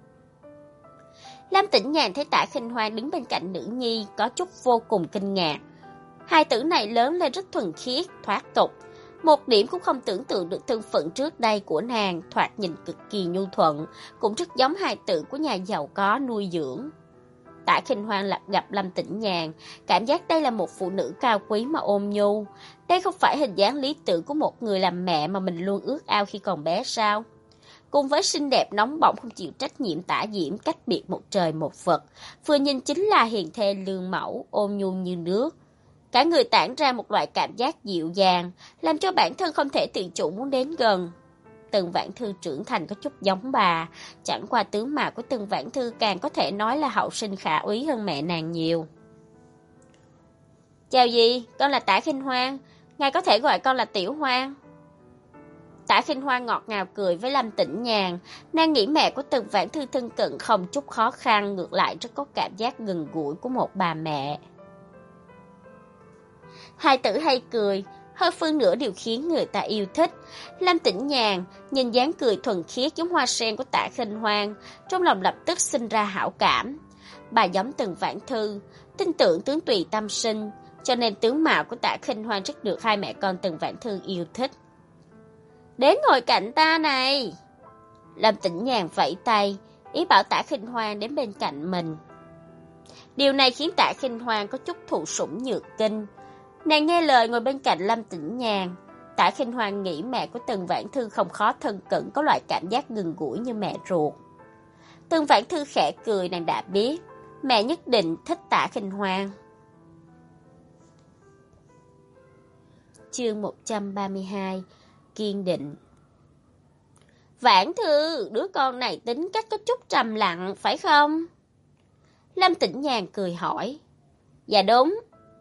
Lâm Tĩnh Nhàn thấy Tả Khinh Hoan đứng bên cạnh nữ nhi, có chút vô cùng kinh ngạc. Hai tử này lớn lên rất thuần khiết, thoát tục. Một điểm cũng không tưởng tượng được thân phận trước đây của nàng, thoạt nhìn cực kỳ nhu thuận, cũng rất giống hài tử của nhà giàu có nuôi dưỡng. Tả Khinh Hoan lạc gặp Lâm Tĩnh Nhàn, cảm giác đây là một phụ nữ cao quý mà ôn nhu. Đây không phải hình dáng lý tưởng của một người làm mẹ mà mình luôn ước ao khi còn bé sao? Cùng với xinh đẹp nóng bỏng không chịu trách nhiệm Tả Diễm cách biệt một trời một vực, vừa nhìn chính là hiền thê lương mẫu, ôn nhu như nước. Cả người tản ra một loại cảm giác dịu dàng, làm cho bản thân không thể tự chủ muốn đến gần. Từng Vãn Thư trưởng thành có chút giống bà, chẳng qua tướng mạo của Từng Vãn Thư càng có thể nói là hậu sinh khả úy hơn mẹ nàng nhiều. Chào dì, con là Tả Khinh Hoan, ngài có thể gọi con là Tiểu Hoan. Tả Khinh Hoan ngọt ngào cười với Lâm Tĩnh Nhàn, nàng nghĩ mẹ của Từng Vãn Thư thân cận không chút khó khăn, ngược lại rất có cảm giác gần gũi của một bà mẹ. Hai tử hay cười, hơn phân nửa đều khiến người ta yêu thích. Lâm Tĩnh Nhàn nhìn dáng cười thuần khiết giống hoa sen của Tả Khinh Hoan, trong lòng lập tức sinh ra hảo cảm. Bà giống Từng Vãn Thư, tin tưởng tướng tùy tâm sinh, cho nên tướng mạo của Tả Khinh Hoan rất được hai mẹ con Từng Vãn Thư yêu thích. Đến ngồi cạnh ta này. Lâm Tĩnh Nhàn vẫy tay, ý bảo Tả Khinh Hoan đến bên cạnh mình. Điều này khiến Tả Khinh Hoan có chút thụ sủng nhược kinh. Nàng nghe lời ngồi bên cạnh Lâm Tĩnh Nhàn. Tả Khinh Hoan nghĩ mẹ của Từng Vãn Thư không khó thân cận, có loại cảm giác gần gũi như mẹ ruột. Từng Vãn Thư khẽ cười, nàng đã biết mẹ nhất định thích Tả Khinh Hoan. Chương một trăm ba mươi hai, kiên định. Vãn Thư, đứa con này tính cách có chút trầm lặng, phải không? Lâm Tĩnh Nhàn cười hỏi. Dạ đúng.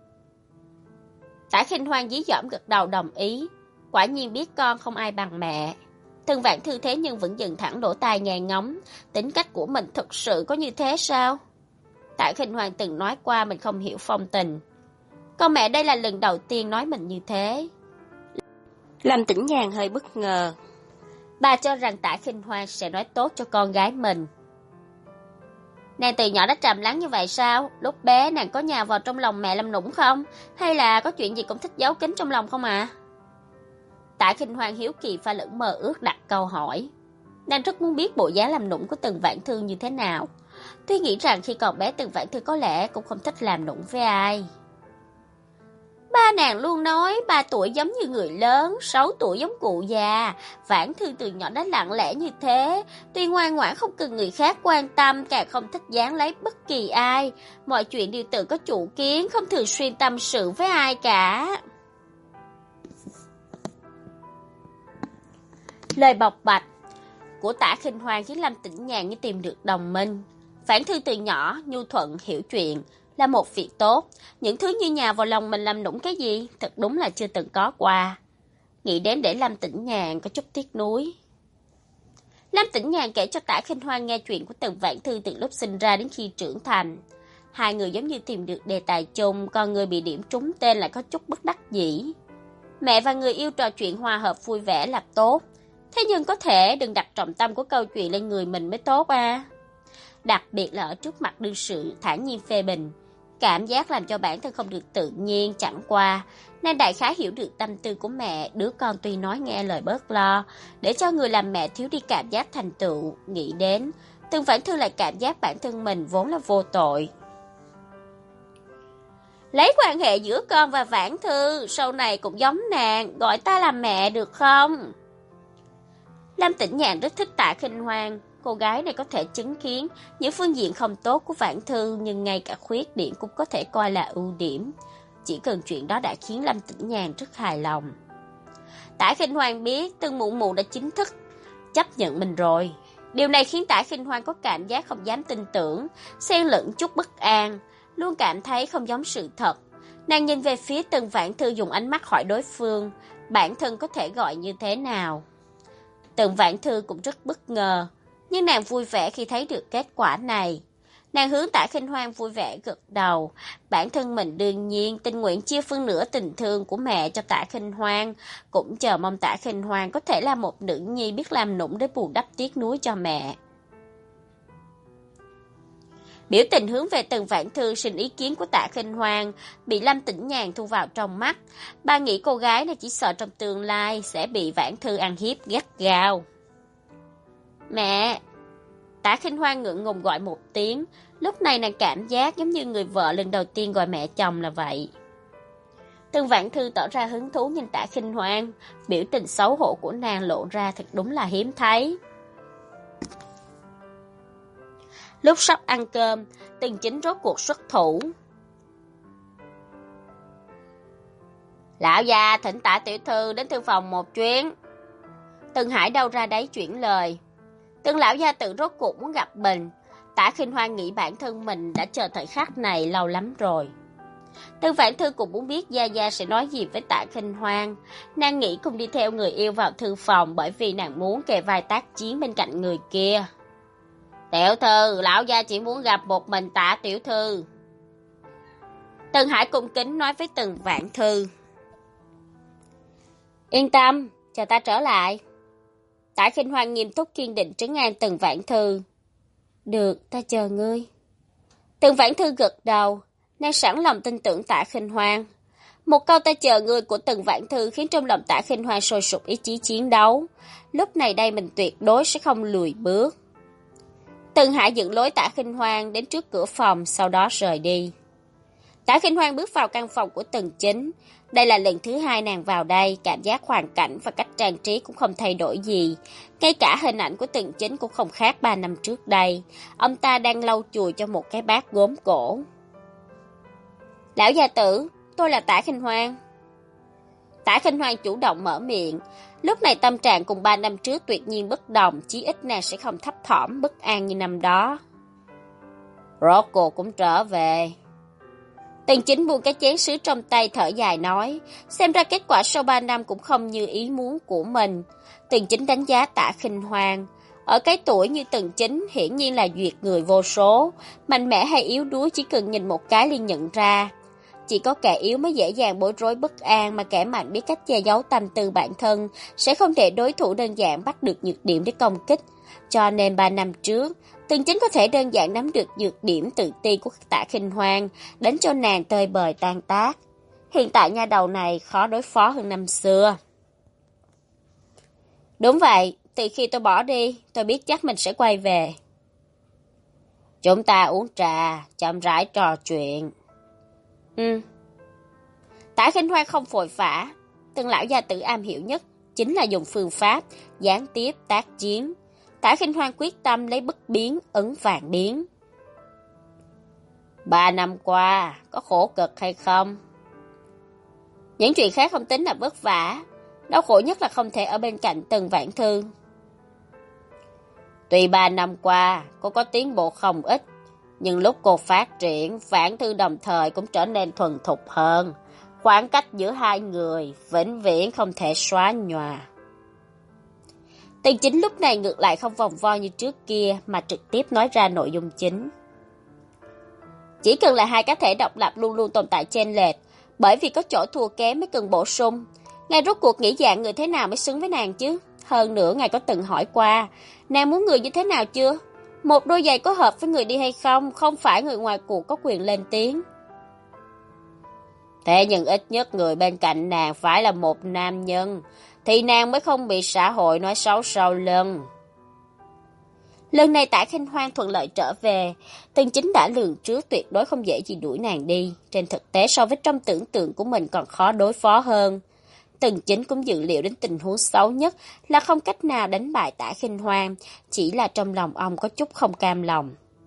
Tả Khinh Hoan dí dỏm gật đầu đồng ý. Quả nhiên biết con không ai bằng mẹ. Từng Vãn Thư thế nhưng vẫn dừng thẳng lỗ tai nghe ngóng. Tính cách của mình thực sự có như thế sao? Tả Khinh Hoan từng nói qua mình không hiểu phong tình. Con mẹ đây là lần đầu tiên nói mình như thế. Lâm Tĩnh Nhàn hơi bất ngờ. Bà cho rằng Tả Khinh Hoan sẽ nói tốt cho con gái mình. Nàng từ nhỏ đã trầm lắng như vậy sao? Lúc bé nàng có nhào vào trong lòng mẹ làm nũng không? Hay là có chuyện gì cũng thích giấu kín trong lòng không à? Tả Khinh Hoan hiếu kỳ pha lẫn mơ ước đặt câu hỏi. Nàng rất muốn biết bộ dáng làm nũng của Từng Vãn Thư như thế nào. Tuy nghĩ rằng khi còn bé Từng Vãn Thư có lẽ cũng không thích làm nũng với ai. Ba nàng luôn nói ba tuổi giống như người lớn, sáu tuổi giống cụ già. Vãn Thư từ nhỏ đã lặng lẽ như thế, tuy ngoan ngoãn không cần người khác quan tâm, càng không thích dán lấy bất kỳ ai. Mọi chuyện đều tự có chủ kiến, không thường xuyên tâm sự với ai cả. Lời bộc bạch của Tả Khinh Hoan khiến Lâm Tĩnh Nhàn như tìm được đồng minh. Vãn Thư từ nhỏ nhu thuận hiểu chuyện là một việc tốt, những thứ như nhào vào lòng mình làm nũng cái gì, thật đúng là chưa từng có qua. Nghĩ đến để Lâm Tĩnh Nhàn có chút tiếc nuối. Lâm Tĩnh Nhàn kể cho Tả Khinh Hoan nghe chuyện của Từng Vãn Thư từ lúc sinh ra đến khi trưởng thành. Hai người giống như tìm được đề tài chung, còn người bị điểm trúng tên lại có chút bất đắc dĩ. Mẹ và người yêu trò chuyện hòa hợp vui vẻ là tốt, thế nhưng có thể đừng đặt trọng tâm của câu chuyện lên người mình mới tốt à. Đặc biệt là ở trước mặt đương sự thản nhiên phê bình, cảm giác làm cho bản thân không được tự nhiên. Chẳng qua nên đại khái hiểu được tâm tư của mẹ, đứa con tuy nói nghe lời bớt lo, để cho người làm mẹ thiếu đi cảm giác thành tựu. Nghĩ đến Từng Vãn Thư lại cảm giác bản thân mình vốn là vô tội. Lấy quan hệ giữa con và Vãn Thư, sau này cũng giống nàng, gọi ta là mẹ được không? Lâm Tĩnh Nhàn rất thích Tả Khinh Hoan. Cô gái này có thể chứng kiến những phương diện không tốt của Vãn Thư, nhưng ngay cả khuyết điểm cũng có thể coi là ưu điểm. Chỉ cần chuyện đó đã khiến Lâm Tĩnh Nhàn rất hài lòng. Tả Khinh Hoan biết Từng mụ mụ đã chính thức chấp nhận mình rồi. Điều này khiến Tả Khinh Hoan có cảm giác không dám tin tưởng, xen lẫn chút bất an, luôn cảm thấy không giống sự thật. Nàng nhìn về phía Từng Vãn Thư dùng ánh mắt hỏi đối phương, bản thân có thể gọi như thế nào. Tần Vãn Thư cũng rất bất ngờ, nhưng nàng vui vẻ khi thấy được kết quả này. Nàng hướng Tạ Khinh Hoan vui vẻ gật đầu, bản thân mình đương nhiên tình nguyện chia phân nửa tình thương của mẹ cho Tạ Khinh Hoan, cũng chờ mong Tạ Khinh Hoan có thể là một nữ nhi biết làm nũng để bù đắp tiếc nuối cho mẹ. Biểu tình hướng về Tần Vãn Thư xin ý kiến của Tạ Khinh Hoan bị Lâm Tĩnh Nhàn thu vào trong mắt. Bà nghĩ cô gái này chỉ sợ trong tương lai sẽ bị Vãn Thư ăn hiếp gắt gao. Mẹ! Tạ Khinh Hoan ngượng ngùng gọi một tiếng, lúc này nàng cảm giác giống như người vợ lần đầu tiên gọi mẹ chồng là vậy. Tần Vãn Thư tỏ ra hứng thú nhìn Tạ Khinh Hoan, biểu tình xấu hổ của nàng lộ ra thật đúng là hiếm thấy. Lúc sắp ăn cơm, Tần Chính rốt cuộc xuất thủ. Lão gia thỉnh Tạ tiểu thư đến thư phòng một chuyến. Tần Hải đâu ra đấy chuyển lời. Tần lão gia tự rốt cuộc muốn gặp mình. Tạ Khinh Hoan nghĩ bản thân mình đã chờ thời khắc này lâu lắm rồi. Tần Vãn Thư cũng muốn biết Gia Gia sẽ nói gì với Tạ Khinh Hoan. Nàng nghĩ cùng đi theo người yêu vào thư phòng bởi vì nàng muốn kề vai tác chiến bên cạnh người kia. Tiểu thư, lão gia chỉ muốn gặp một mình Tạ tiểu thư. Tần Hải cung kính nói với Tần Vãn Thư. Yên tâm, chờ ta trở lại. Tạ Khinh Hoan nghiêm túc kiên định trấn an Tần Vãn Thư. Được, ta chờ ngươi. Tần Vãn Thư gật đầu, nàng sẵn lòng tin tưởng Tạ Khinh Hoan. Một câu ta chờ ngươi của Tần Vãn Thư khiến trong lòng Tạ Khinh Hoan sôi sục ý chí chiến đấu. Lúc này đây mình tuyệt đối sẽ không lùi bước. Tần Hải dựng lối Tạ Khinh Hoan đến trước cửa phòng, sau đó rời đi. Tạ Khinh Hoan bước vào căn phòng của Tần Chính. Đây là lần thứ hai nàng vào đây, cảm giác hoàn cảnh và cách trang trí cũng không thay đổi gì. Ngay cả hình ảnh của Tần Chính cũng không khác ba năm trước đây. Ông ta đang lau chùi cho một cái bát gốm cổ. Lão gia tử, tôi là Tạ Khinh Hoan. Tạ Khinh Hoan chủ động mở miệng. Lúc này tâm trạng cùng ba năm trước tuyệt nhiên bất đồng, chí ít nàng sẽ không thấp thỏm bất an như năm đó. Rốt cuộc cũng trở về. Tần Chính buông cái chén sứ trong tay thở dài nói, xem ra kết quả sau ba năm cũng không như ý muốn của mình. Tần Chính đánh giá Tạ Khinh Hoan. Ở cái tuổi như Tần Chính hiển nhiên là duyệt người vô số, mạnh mẽ hay yếu đuối chỉ cần nhìn một cái liền nhận ra. Chỉ có kẻ yếu mới dễ dàng bối rối bất an, mà kẻ mạnh biết cách che giấu tâm tư bản thân, sẽ không để đối thủ đơn giản bắt được nhược điểm để công kích. Cho nên ba năm trước, Tần Chính có thể đơn giản nắm được nhược điểm tự ti của Tạ Khinh Hoan, đánh cho nàng tơi bời tan tác. Hiện tại nha đầu này khó đối phó hơn năm xưa. Đúng vậy, từ khi tôi bỏ đi, tôi biết chắc mình sẽ quay về. Chúng ta uống trà, chậm rãi trò chuyện. Ừ. Tạ Khinh Hoan không vội vã. Tần lão gia tử am hiểu nhất chính là dùng phương pháp gián tiếp tác chiến. Tạ Khinh Hoan quyết tâm lấy bất biến ứng vạn biến. Ba năm qua có khổ cực hay không? Những chuyện khác không tính là vất vả, đau khổ nhất là không thể ở bên cạnh Tần Vãn Thư. Tuy ba năm qua cô có tiến bộ không ít, nhưng lúc cô phát triển, Vãn Thư đồng thời cũng trở nên thuần thục hơn. Khoảng cách giữa hai người vĩnh viễn không thể xóa nhòa. Tần Chính lúc này ngược lại không vòng vo như trước kia, mà trực tiếp nói ra nội dung chính. Chỉ cần là hai cá thể độc lập luôn luôn tồn tại chênh lệch, bởi vì có chỗ thua kém mới cần bổ sung. Ngài rốt cuộc nghĩ dạng người thế nào mới xứng với nàng chứ? Hơn nữa ngài có từng hỏi qua, nàng muốn người như thế nào chưa? Một đôi giày có hợp với người đi hay không, không phải người ngoài cuộc có quyền lên tiếng. Thế nhưng ít nhất người bên cạnh nàng phải là một nam nhân, thì nàng mới không bị xã hội nói xấu sau lưng. Lần này Tạ Khinh Hoan thuận lợi trở về, Tần Chính đã lường trước tuyệt đối không dễ gì đuổi nàng đi. Trên thực tế so với trong tưởng tượng của mình còn khó đối phó hơn. Tần Chính cũng dự liệu đến tình huống xấu nhất là không cách nào đánh bại Tạ Khinh Hoan, chỉ là trong lòng ông có chút không cam lòng.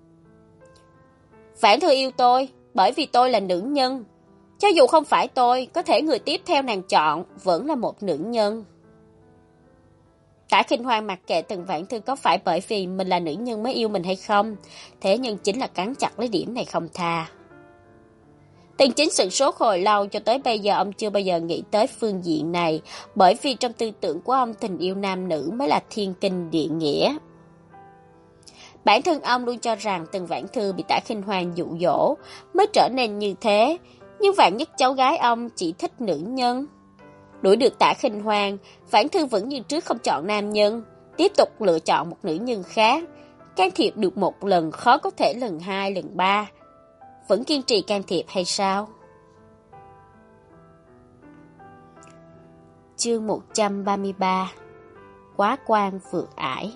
Vãn Thư yêu tôi, bởi vì tôi là nữ nhân. Cho dù không phải tôi, có thể người tiếp theo nàng chọn vẫn là một nữ nhân. Tạ Khinh Hoan mặc kệ Tần Vãn Thư có phải bởi vì mình là nữ nhân mới yêu mình hay không, thế nhưng chính là cắn chặt lấy điểm này không tha. Tần Chính sửng sốt hồi lâu, cho tới bây giờ ông chưa bao giờ nghĩ tới phương diện này, bởi vì trong tư tưởng của ông tình yêu nam nữ mới là thiên kinh địa nghĩa. Bản thân ông luôn cho rằng Tần Vãn Thư bị Tạ Khinh Hoang dụ dỗ mới trở nên như thế, nhưng vạn nhất cháu gái ông chỉ thích nữ nhân. Đuổi được Tạ Khinh Hoang, Vãn Thư vẫn như trước không chọn nam nhân, tiếp tục lựa chọn một nữ nhân khác. Can thiệp được một lần khó có thể lần hai, lần ba. Vẫn kiên trì can thiệp hay sao? Chương một trăm ba mươi ba. Quá quan vượt ải.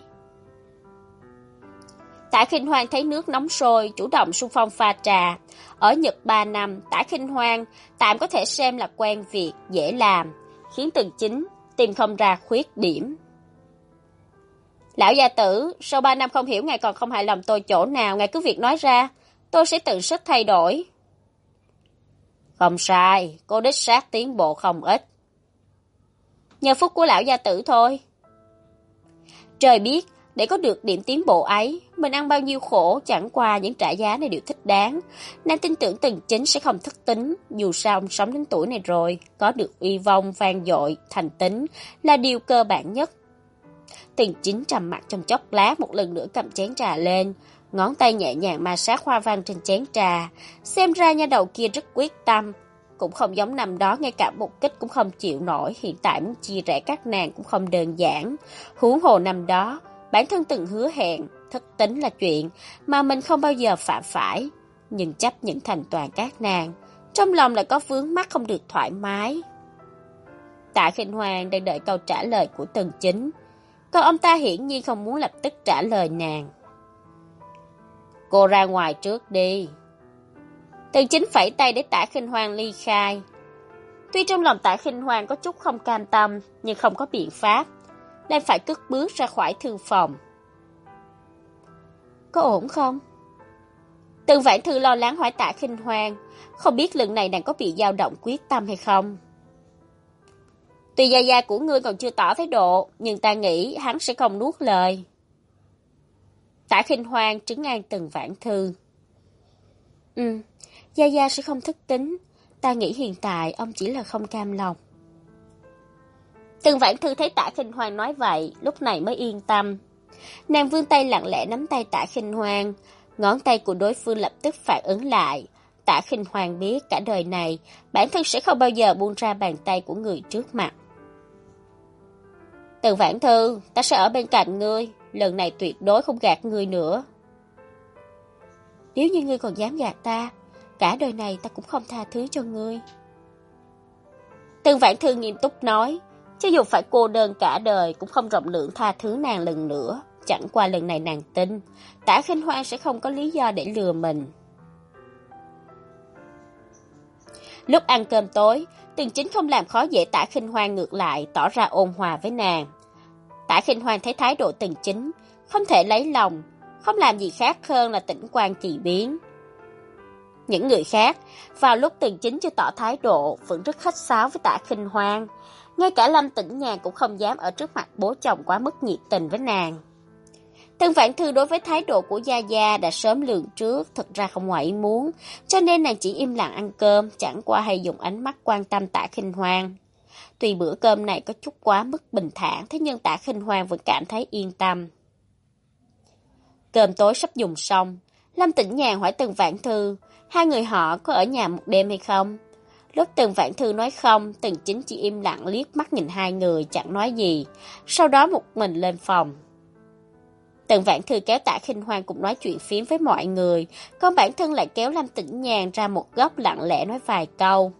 Tạ Khinh Hoang thấy nước nóng sôi, chủ động xung phong pha trà. Ở Nhật ba năm, Tạ Khinh Hoang tạm có thể xem là quen việc, dễ làm, khiến Tần Chính tìm không ra khuyết điểm. Lão gia tử, sau ba năm không hiểu ngài còn không hài lòng tôi chỗ nào, ngài cứ việc nói ra, tôi sẽ tự sức thay đổi. Không sai, cô đích xác tiến bộ không ít. Nhờ phúc của lão gia tử thôi. Trời biết, để có được điểm tiến bộ ấy, mình ăn bao nhiêu khổ, chẳng qua những trả giá này đều thích đáng. Nàng tin tưởng Tần Chính sẽ không thất tính, dù sao ông sống đến tuổi này rồi, có được uy vong vang dội, thành tính là điều cơ bản nhất. Tần Chính trầm mặc trong chốc lát, một lần nữa cầm chén trà lên, ngón tay nhẹ nhàng ma sát hoa văn trên chén trà, xem ra nha đầu kia rất quyết tâm, cũng không giống năm đó ngay cả một kích cũng không chịu nổi, hiện tại muốn chia rẽ các nàng cũng không đơn giản. Huống hồ năm đó, bản thân từng hứa hẹn, thất tính là chuyện mà mình không bao giờ phạm phải, nhưng chấp nhận thành toàn các nàng, trong lòng lại có vướng mắc không được thoải mái. Tạ Khinh Hoang đang đợi câu trả lời của Tần Chính, còn ông ta hiển nhiên không muốn lập tức trả lời nàng. Cô ra ngoài trước đi. Tần Chính phẩy tay để Tạ Khinh Hoang ly khai. Tuy trong lòng Tạ Khinh Hoang có chút không cam tâm, nhưng không có biện pháp, đang phải cất bước ra khỏi thư phòng. Có ổn không? Tần Vãn Thư lo lắng hỏi Tạ Khinh Hoang, không biết lần này nàng có bị dao động quyết tâm hay không. Tuy gia gia của ngươi còn chưa tỏ thái độ, nhưng ta nghĩ hắn sẽ không nuốt lời. Tạ Khinh Hoang trấn an Tần Vãn Thư. Ừ, gia gia sẽ không thất tính, ta nghĩ hiện tại ông chỉ là không cam lòng. Tần Vãn Thư thấy Tạ Khinh Hoang nói vậy, lúc này mới yên tâm. Nàng vươn tay lặng lẽ nắm tay Tạ Khinh Hoang, ngón tay của đối phương lập tức phản ứng lại. Tạ Khinh Hoang biết cả đời này, bản thân sẽ không bao giờ buông ra bàn tay của người trước mặt. Tần Vãn Thư, ta sẽ ở bên cạnh ngươi, lần này tuyệt đối không gạt ngươi nữa. Nếu như ngươi còn dám gạt ta, cả đời này ta cũng không tha thứ cho ngươi. Tần Vãn Thư nghiêm túc nói, cho dù phải cô đơn cả đời cũng không rộng lượng tha thứ nàng lần nữa. Chẳng qua lần này nàng tin, Tạ Khinh Hoang sẽ không có lý do để lừa mình. Lúc ăn cơm tối, Tần Chính không làm khó dễ Tạ Khinh Hoang, ngược lại tỏ ra ôn hòa với nàng. Tạ Khinh Hoang thấy thái độ Tần Chính không thể lấy lòng, không làm gì khác hơn là tĩnh quan kỳ biến. Những người khác, vào lúc Tần Chính chưa tỏ thái độ, vẫn rất khách sáo với Tạ Khinh Hoang. Ngay cả Lâm Tĩnh Nhàn cũng không dám ở trước mặt bố chồng quá mức nhiệt tình với nàng. Tần Vãn Thư đối với thái độ của Gia Gia đã sớm lường trước, thật ra không ngoài ý muốn, cho nên nàng chỉ im lặng ăn cơm, chẳng qua hay dùng ánh mắt quan tâm Tạ Khinh Hoang. Tuy bữa cơm này có chút quá mức bình thản, thế nhưng Tạ Khinh Hoang vẫn cảm thấy yên tâm. Cơm tối sắp dùng xong, Lâm Tĩnh Nhàn hỏi Tần Vãn Thư, hai người họ có ở nhà một đêm hay không? Lúc Tần Vãn Thư nói không, Tần Chính chỉ im lặng liếc mắt nhìn hai người, chẳng nói gì, sau đó một mình lên phòng. Tần Vãn Thư kéo Tạ Khinh Hoang cũng nói chuyện phiếm với mọi người, còn bản thân lại kéo Lâm Tĩnh Nhàn ra một góc lặng lẽ nói vài câu.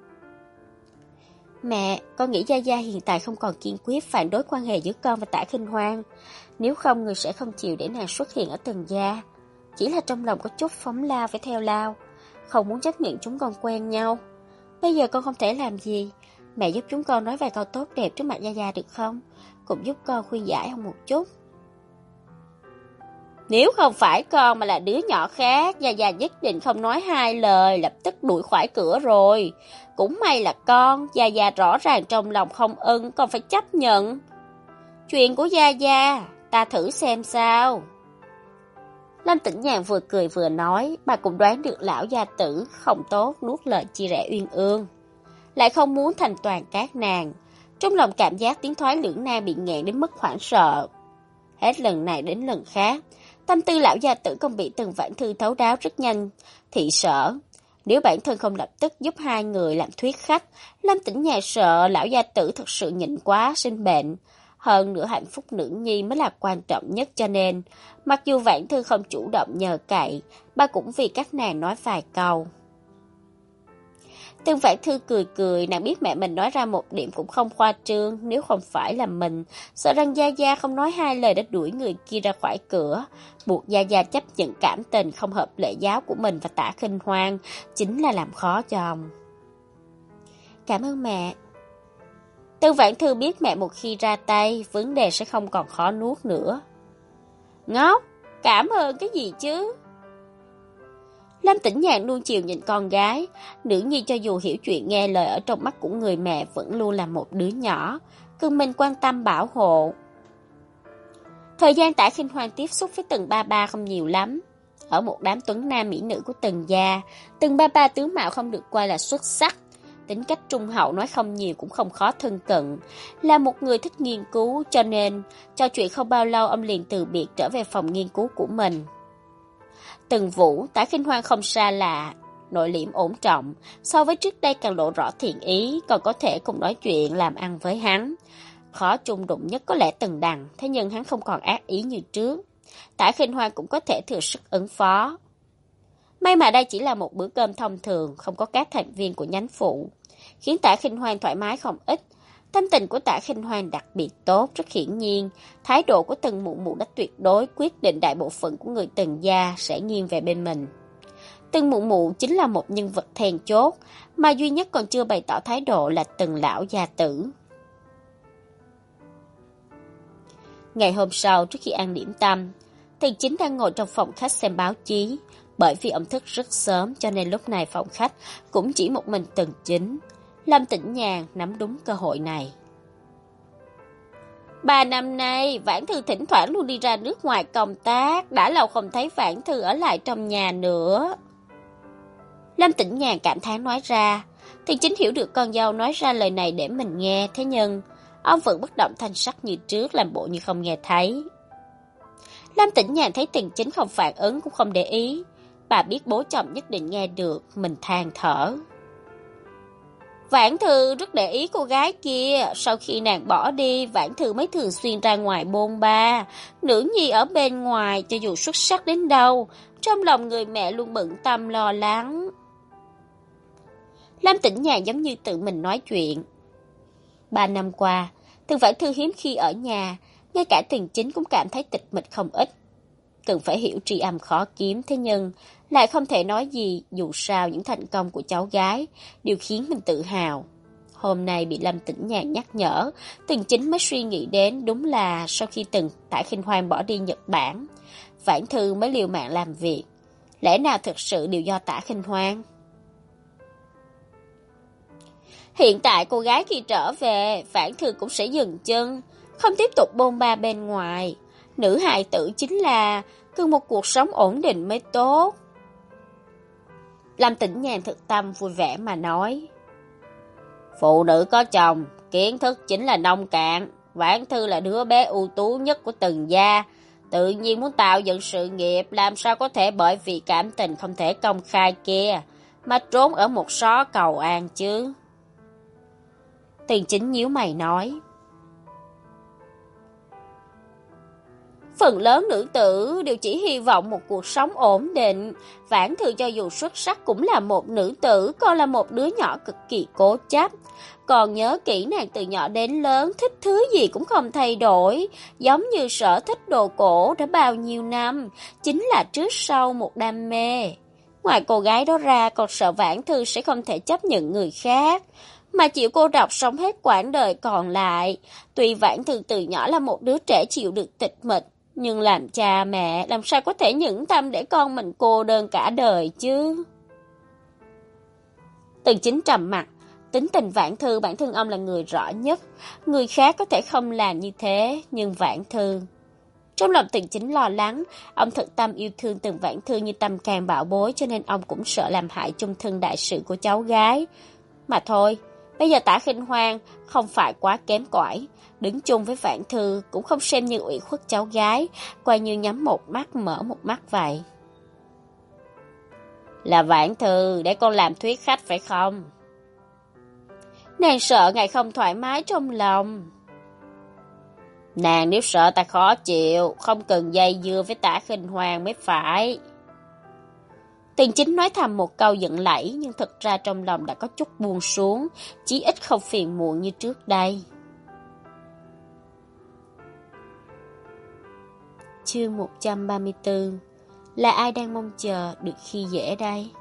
Mẹ, con nghĩ Gia Gia hiện tại không còn kiên quyết phản đối quan hệ giữa con và Tạ Khinh Hoang, nếu không người sẽ không chịu để nàng xuất hiện ở Tần gia. Chỉ là trong lòng có chút phóng lao phải theo lao, không muốn chấp nhận chúng con quen nhau. Bây giờ con không thể làm gì, mẹ giúp chúng con nói vài câu tốt đẹp trước mặt Gia Gia được không? Cũng giúp con khuyên giải hơn một chút. Nếu không phải con mà là đứa nhỏ khác, Gia Gia nhất định không nói hai lời, lập tức đuổi khỏi cửa rồi. Cũng may là con, Gia Gia rõ ràng trong lòng không ưng, con phải chấp nhận. Chuyện của Gia Gia, ta thử xem sao. Lâm Tĩnh Nhàn vừa cười vừa nói, bà cũng đoán được lão gia tử không tốt nuốt lời chia rẽ uyên ương. Lại không muốn thành toàn các nàng. Trong lòng cảm giác tiếng thoái lưỡng nan bị nghẹn đến mức hoảng sợ. Hết lần này đến lần khác, tâm tư lão gia tử còn bị Tần Vãn Thư thấu đáo rất nhanh, thị sở. Nếu bản thân không lập tức giúp hai người làm thuyết khách, Lâm Tĩnh Nhàn sợ lão gia tử thật sự nhịn quá sinh bệnh. Hơn nữa hạnh phúc nữ nhi mới là quan trọng nhất, cho nên, mặc dù Vãn Thư không chủ động nhờ cậy, bà cũng vì các nàng nói vài câu. Tần Vãn Thư cười cười, nàng biết mẹ mình nói ra một điểm cũng không khoa trương, nếu không phải là mình, sợ rằng Gia Gia không nói hai lời đã đuổi người kia ra khỏi cửa, buộc Gia Gia chấp nhận cảm tình không hợp lệ giáo của mình và Tả Khinh Hoan, chính là làm khó cho ông. Cảm ơn mẹ. Tần Vãn Thư biết mẹ một khi ra tay, vấn đề sẽ không còn khó nuốt nữa. Ngốc, cảm ơn cái gì chứ? Lâm Tĩnh Nhàn luôn chiều nhìn con gái, nữ nhi cho dù hiểu chuyện nghe lời ở trong mắt của người mẹ vẫn luôn là một đứa nhỏ, cần mình quan tâm bảo hộ. Thời gian Tả Khinh Hoan tiếp xúc với Tần ba ba không nhiều lắm. Ở một đám tuấn nam mỹ nữ của Tần gia, Tần ba ba tướng mạo không được coi là xuất sắc. Tính cách trung hậu nói không nhiều cũng không khó thân cận, là một người thích nghiên cứu, cho nên trò chuyện không bao lâu ông liền từ biệt trở về phòng nghiên cứu của mình. Tần Vũ, Tả Khinh Hoan không xa lạ, nội liễm ổn trọng, so với trước đây càng lộ rõ thiện ý, còn có thể cùng nói chuyện làm ăn với hắn. Khó chung đụng nhất có lẽ Tần Đằng, thế nhưng hắn không còn ác ý như trước. Tả Khinh Hoan cũng có thể thừa sức ứng phó. May mà đây chỉ là một bữa cơm thông thường, không có các thành viên của nhánh phụ, khiến Tả Khinh Hoan thoải mái không ít. Tâm tình của Tả Khinh Hoan đặc biệt tốt, rất hiển nhiên, thái độ của Tần Mụ Mụ đã tuyệt đối quyết định đại bộ phận của người Tần gia sẽ nghiêng về bên mình. Tần Mụ Mụ chính là một nhân vật then chốt, mà duy nhất còn chưa bày tỏ thái độ là Tần lão gia tử. Ngày hôm sau, trước khi ăn điểm tâm, Tần Chính đang ngồi trong phòng khách xem báo chí. Bởi vì ông thức rất sớm cho nên lúc này phòng khách cũng chỉ một mình Tần Chính. Lâm Tĩnh Nhàn nắm đúng cơ hội này. Ba năm nay, Vãn Thư thỉnh thoảng luôn đi ra nước ngoài công tác, đã lâu không thấy Vãn Thư ở lại trong nhà nữa. Lâm Tĩnh Nhàn cảm thán nói ra. Tần Chính hiểu được con dâu nói ra lời này để mình nghe, thế nhưng ông vẫn bất động thanh sắc như trước, làm bộ như không nghe thấy. Lâm Tĩnh Nhàn thấy Tần Chính không phản ứng cũng không để ý. Bà biết bố chồng nhất định nghe được, mình than thở. Vãn Thư rất để ý cô gái kia, sau khi nàng bỏ đi, Vãn Thư mới thường xuyên ra ngoài bôn ba. Nữ nhi ở bên ngoài, cho dù xuất sắc đến đâu, trong lòng người mẹ luôn bận tâm lo lắng. Lâm Tĩnh Nhàn giống như tự mình nói chuyện. Ba năm qua, Tần Vãn Thư hiếm khi ở nhà, ngay cả Tần Chính cũng cảm thấy tịch mịch không ít. Cần phải hiểu tri âm khó kiếm, thế nhưng lại không thể nói gì, dù sao những thành công của cháu gái đều khiến mình tự hào. Hôm nay bị Lâm Tĩnh Nhàn nhắc nhở, Tần Chính mới suy nghĩ đến, đúng là sau khi Tần Tả Khinh Hoan bỏ đi Nhật Bản, Vãn Thư mới liều mạng làm việc. Lẽ nào thực sự đều do Tả Khinh Hoan? Hiện tại cô gái khi trở về, Vãn Thư cũng sẽ dừng chân, không tiếp tục bôn ba bên ngoài. Nữ hài tử chính là cần một cuộc sống ổn định mới tốt. Lâm Tĩnh Nhàn thực tâm vui vẻ mà nói. Phụ nữ có chồng, kiến thức chính là nông cạn. Vãn Thư là đứa bé ưu tú nhất của Tần gia, tự nhiên muốn tạo dựng sự nghiệp, làm sao có thể bởi vì cảm tình không thể công khai kia mà trốn ở một xó cầu an chứ. Tần Chính nhíu mày nói. Phần lớn nữ tử đều chỉ hy vọng một cuộc sống ổn định. Vãn Thư cho dù xuất sắc cũng là một nữ tử, còn là một đứa nhỏ cực kỳ cố chấp. Còn nhớ kỹ nàng từ nhỏ đến lớn, thích thứ gì cũng không thay đổi, giống như sở thích đồ cổ đã bao nhiêu năm, chính là trước sau một đam mê. Ngoài cô gái đó ra, còn sợ Vãn Thư sẽ không thể chấp nhận người khác, mà chịu cô độc sống hết quãng đời còn lại. Tuy Vãn Thư từ nhỏ là một đứa trẻ chịu được tịch mịch, nhưng làm cha mẹ làm sao có thể nhẫn tâm để con mình cô đơn cả đời chứ? Tần Chính trầm mặt, tính tình Vãn Thư bản thân ông là người rõ nhất, người khác có thể không làm như thế, nhưng Vãn Thư Trong lòng Tần Chính lo lắng, ông thật tâm yêu thương Tần Vãn Thư như tâm can bảo bối, cho nên ông cũng sợ làm hại chung thân đại sự của cháu gái. Mà thôi, bây giờ Tả Khinh Hoan không phải quá kém cỏi, đứng chung với Vãn Thư cũng không xem như ủy khuất cháu gái, coi như nhắm một mắt mở một mắt vậy. Là Vãn Thư, để con làm thuyết khách phải không? Nàng sợ ngài không thoải mái trong lòng. Nàng nếu sợ ta khó chịu, không cần dây dưa với Tả Khinh Hoan mới phải. Tần Chính nói thầm một câu giận lẫy, nhưng thực ra trong lòng đã có chút buông xuống, chí ít không phiền muộn như trước đây. Chương một trăm ba mươi tư. Là ai đang mong chờ được khi dễ đây?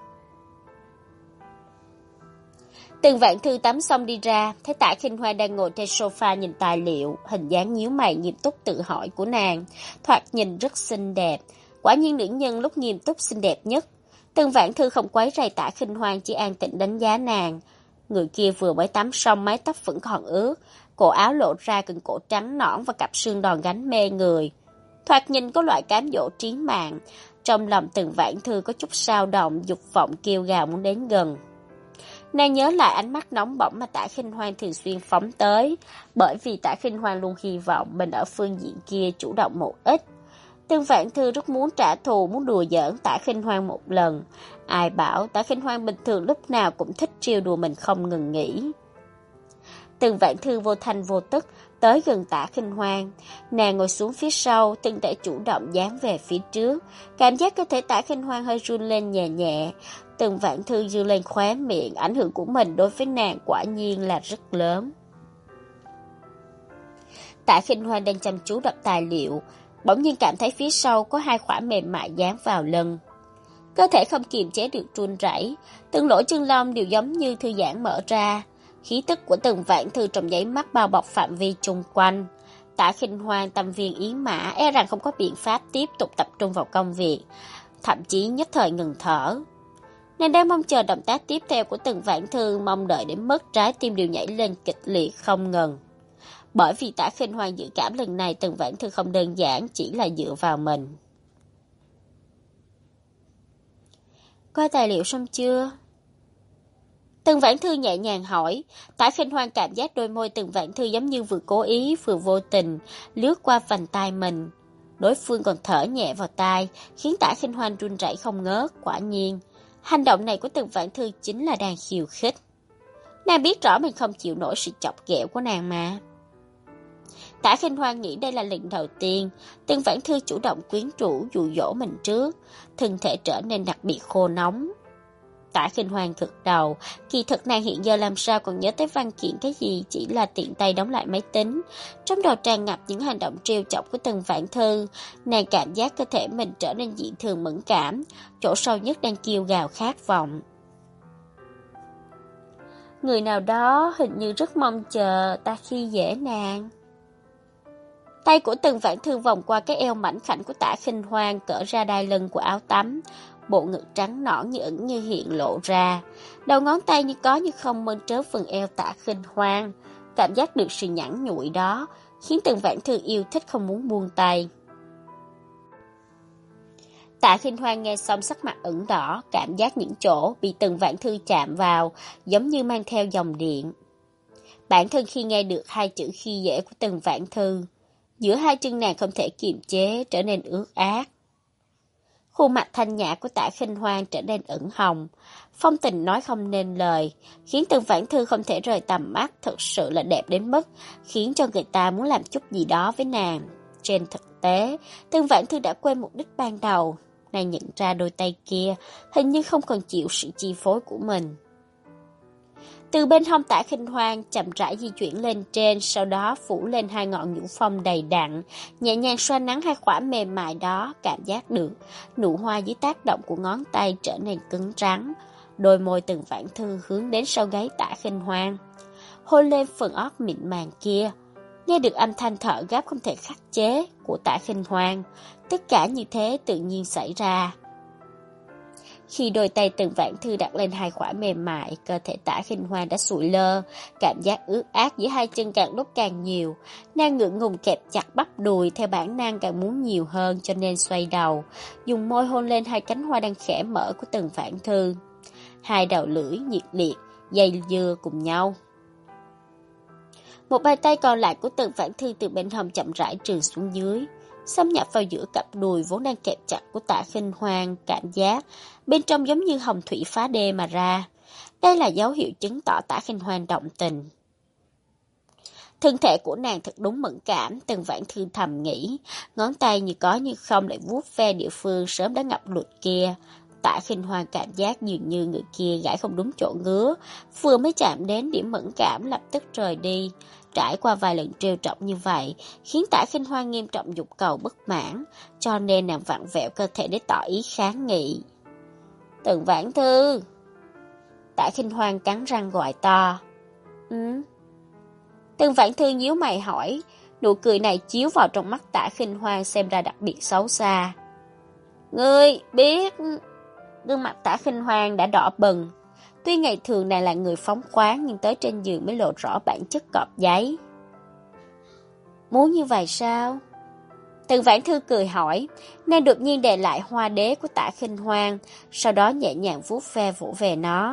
Tần Vãn Thư tắm xong đi ra, thấy Tả Khinh Hoan đang ngồi trên sofa nhìn tài liệu, hình dáng nhíu mày nghiêm túc tự hỏi của nàng, thoạt nhìn rất xinh đẹp, quả nhiên nữ nhân lúc nghiêm túc xinh đẹp nhất. Tần Vãn Thư không quấy rầy Tả Khinh Hoan, chỉ an tĩnh đánh giá nàng. Người kia vừa mới tắm xong, mái tóc vẫn còn ướt, cổ áo lộ ra cần cổ trắng nõn và cặp xương đòn gánh mê người, thoạt nhìn có loại cám dỗ trí mạng. Trong lòng Tần Vãn Thư có chút sao động, dục vọng kêu gào muốn đến gần. Nàng nhớ lại ánh mắt nóng bỏng mà Tả Khinh Hoan thường xuyên phóng tới, bởi vì Tả Khinh Hoan luôn hy vọng mình ở phương diện kia chủ động một ít. Tần Vãn Thư rất muốn trả thù, muốn đùa giỡn Tả Khinh Hoan một lần. Ai bảo Tả Khinh Hoan bình thường lúc nào cũng thích trêu đùa mình không ngừng nghỉ. Tần Vãn Thư vô thanh vô tức tới gần Tả Khinh Hoan, nàng ngồi xuống phía sau, thân thể chủ động dán về phía trước, cảm giác cơ thể Tả Khinh Hoan hơi run lên nhẹ nhẹ. Tần Vãn Thư giơ lên khóe miệng, ảnh hưởng của mình đối với nàng quả nhiên là rất lớn. Tả Khinh Hoan đang chăm chú đọc tài liệu, bỗng nhiên cảm thấy phía sau có hai khỏa mềm mại dán vào lưng. Cơ thể không kiềm chế được run rẩy, từng lỗ chân lông đều giống như thư giãn mở ra. Khí tức của Tần Vãn Thư trong nháy mắt bao bọc phạm vi chung quanh. Tả Khinh Hoan tâm viên ý mã, e rằng không có biện pháp tiếp tục tập trung vào công việc, thậm chí nhất thời ngừng thở. Nàng đang mong chờ động tác tiếp theo của Tần Vãn Thư, mong đợi đến mức trái tim đều nhảy lên kịch liệt không ngừng. Bởi vì Tả Khinh Hoan dự cảm lần này Tần Vãn Thư không đơn giản chỉ là dựa vào mình. Coi tài liệu xong chưa? Tần Vãn Thư nhẹ nhàng hỏi. Tả Khinh Hoan cảm giác đôi môi Tần Vãn Thư giống như vừa cố ý vừa vô tình lướt qua vành tai mình. Đối phương còn thở nhẹ vào tai, khiến Tả Khinh Hoan run rẩy không ngớt. Quả nhiên, hành động này của Tần Vãn Thư chính là đang khiêu khích. Nàng biết rõ mình không chịu nổi sự chọc ghẹo của nàng mà. Tả Khinh Hoan nghĩ đây là lần đầu tiên Tần Vãn Thư chủ động quyến rũ dụ dỗ mình trước, thân thể trở nên đặc biệt khô nóng. Tả Khinh Hoan gật đầu, kỳ thực nàng hiện giờ làm sao còn nhớ tới văn kiện cái gì, chỉ là tiện tay đóng lại máy tính. Trong đầu tràn ngập những hành động trêu chọc của Tần Vãn Thư, nàng cảm giác cơ thể mình trở nên dị thường mẫn cảm, chỗ sâu nhất đang kêu gào khát vọng. Người nào đó hình như rất mong chờ ta khi dễ nàng. Tay của Tần Vãn Thư vòng qua cái eo mảnh khảnh của Tả Khinh Hoan, cởi ra đai lưng của áo tắm, bộ ngực trắng nõn như ẩn như hiện lộ ra, đầu ngón tay như có như không mơn trớn phần eo Tả Khinh Hoan, cảm giác được sự nhẵn nhụi đó, khiến Tần Vãn Thư yêu thích không muốn buông tay. Tả Khinh Hoan nghe xong sắc mặt ửng đỏ, cảm giác những chỗ bị Tần Vãn Thư chạm vào giống như mang theo dòng điện. Bản thân khi nghe được hai chữ khi dễ của Tần Vãn Thư, giữa hai chân nàng không thể kiềm chế, trở nên ướt át. Khuôn mặt thanh nhã của Tả Khinh Hoan trở nên ửng hồng, phong tình nói không nên lời, khiến Tần Vãn Thư không thể rời tầm mắt, thực sự là đẹp đến mức khiến cho người ta muốn làm chút gì đó với nàng. Trên thực tế, Tần Vãn Thư đã quên mục đích ban đầu, nàng nhận ra đôi tay kia hình như không còn chịu sự chi phối của mình. Từ bên hông Tả Khinh Hoan chậm rãi di chuyển lên trên, sau đó phủ lên hai ngọn nhũ phong đầy đặn, nhẹ nhàng xoa nắng hai khỏa mềm mại đó, cảm giác được nụ hoa dưới tác động của ngón tay trở nên cứng rắn. Đôi môi Tần Vãn Thư hướng đến sau gáy Tả Khinh Hoan, hôn lên phần ót mịn màng kia, nghe được âm thanh thở gấp không thể khắc chế của Tả Khinh Hoan. Tất cả như thế tự nhiên xảy ra. Khi đôi tay Tần Vãn Thư đặt lên hai khỏa mềm mại, cơ thể Tả Khinh Hoan đã sụi lơ, cảm giác ướt át giữa hai chân càng lúc càng nhiều. Nàng ngượng ngùng kẹp chặt bắp đùi, theo bản năng càng muốn nhiều hơn cho nên xoay đầu, dùng môi hôn lên hai cánh hoa đang khẽ mở của Tần Vãn Thư. Hai đầu lưỡi nhiệt liệt, dây dưa cùng nhau. Một bàn tay còn lại của Tần Vãn Thư từ bên hông chậm rãi trườn xuống dưới, xâm nhập vào giữa cặp đùi vốn đang kẹp chặt của Tạ Khinh Hoan, cảm giác bên trong giống như hồng thủy phá đê mà ra. Đây là dấu hiệu chứng tỏ Tạ Khinh Hoan động tình. Thân thể của nàng thật đúng mẫn cảm, Tần Vãn Thư thầm nghĩ, ngón tay như có như không lại vuốt ve địa phương sớm đã ngập lụt kia. Tạ Khinh Hoan cảm giác dường như người kia gãi không đúng chỗ ngứa, vừa mới chạm đến điểm mẫn cảm lập tức rời đi. Trải qua vài lần trêu chọc như vậy, khiến Tạ Khinh Hoan nghiêm trọng dục cầu bất mãn, cho nên nàng vặn vẹo cơ thể để tỏ ý kháng nghị. Tần Vãn Thư! Tạ Khinh Hoan cắn răng gọi to. Ừ? Tần Vãn Thư nhíu mày hỏi, nụ cười này chiếu vào trong mắt Tạ Khinh Hoan xem ra đặc biệt xấu xa. Ngươi biết... Gương mặt Tạ Khinh Hoan đã đỏ bừng. Tuy ngày thường nàng là người phóng khoáng, nhưng tới trên giường mới lộ rõ bản chất cọp giấy. Muốn như vậy sao? Tần Vãn Thư cười hỏi. Nàng đột nhiên đè lại hoa đế của Tạ Khinh Hoan, sau đó nhẹ nhàng vuốt ve vỗ về nó.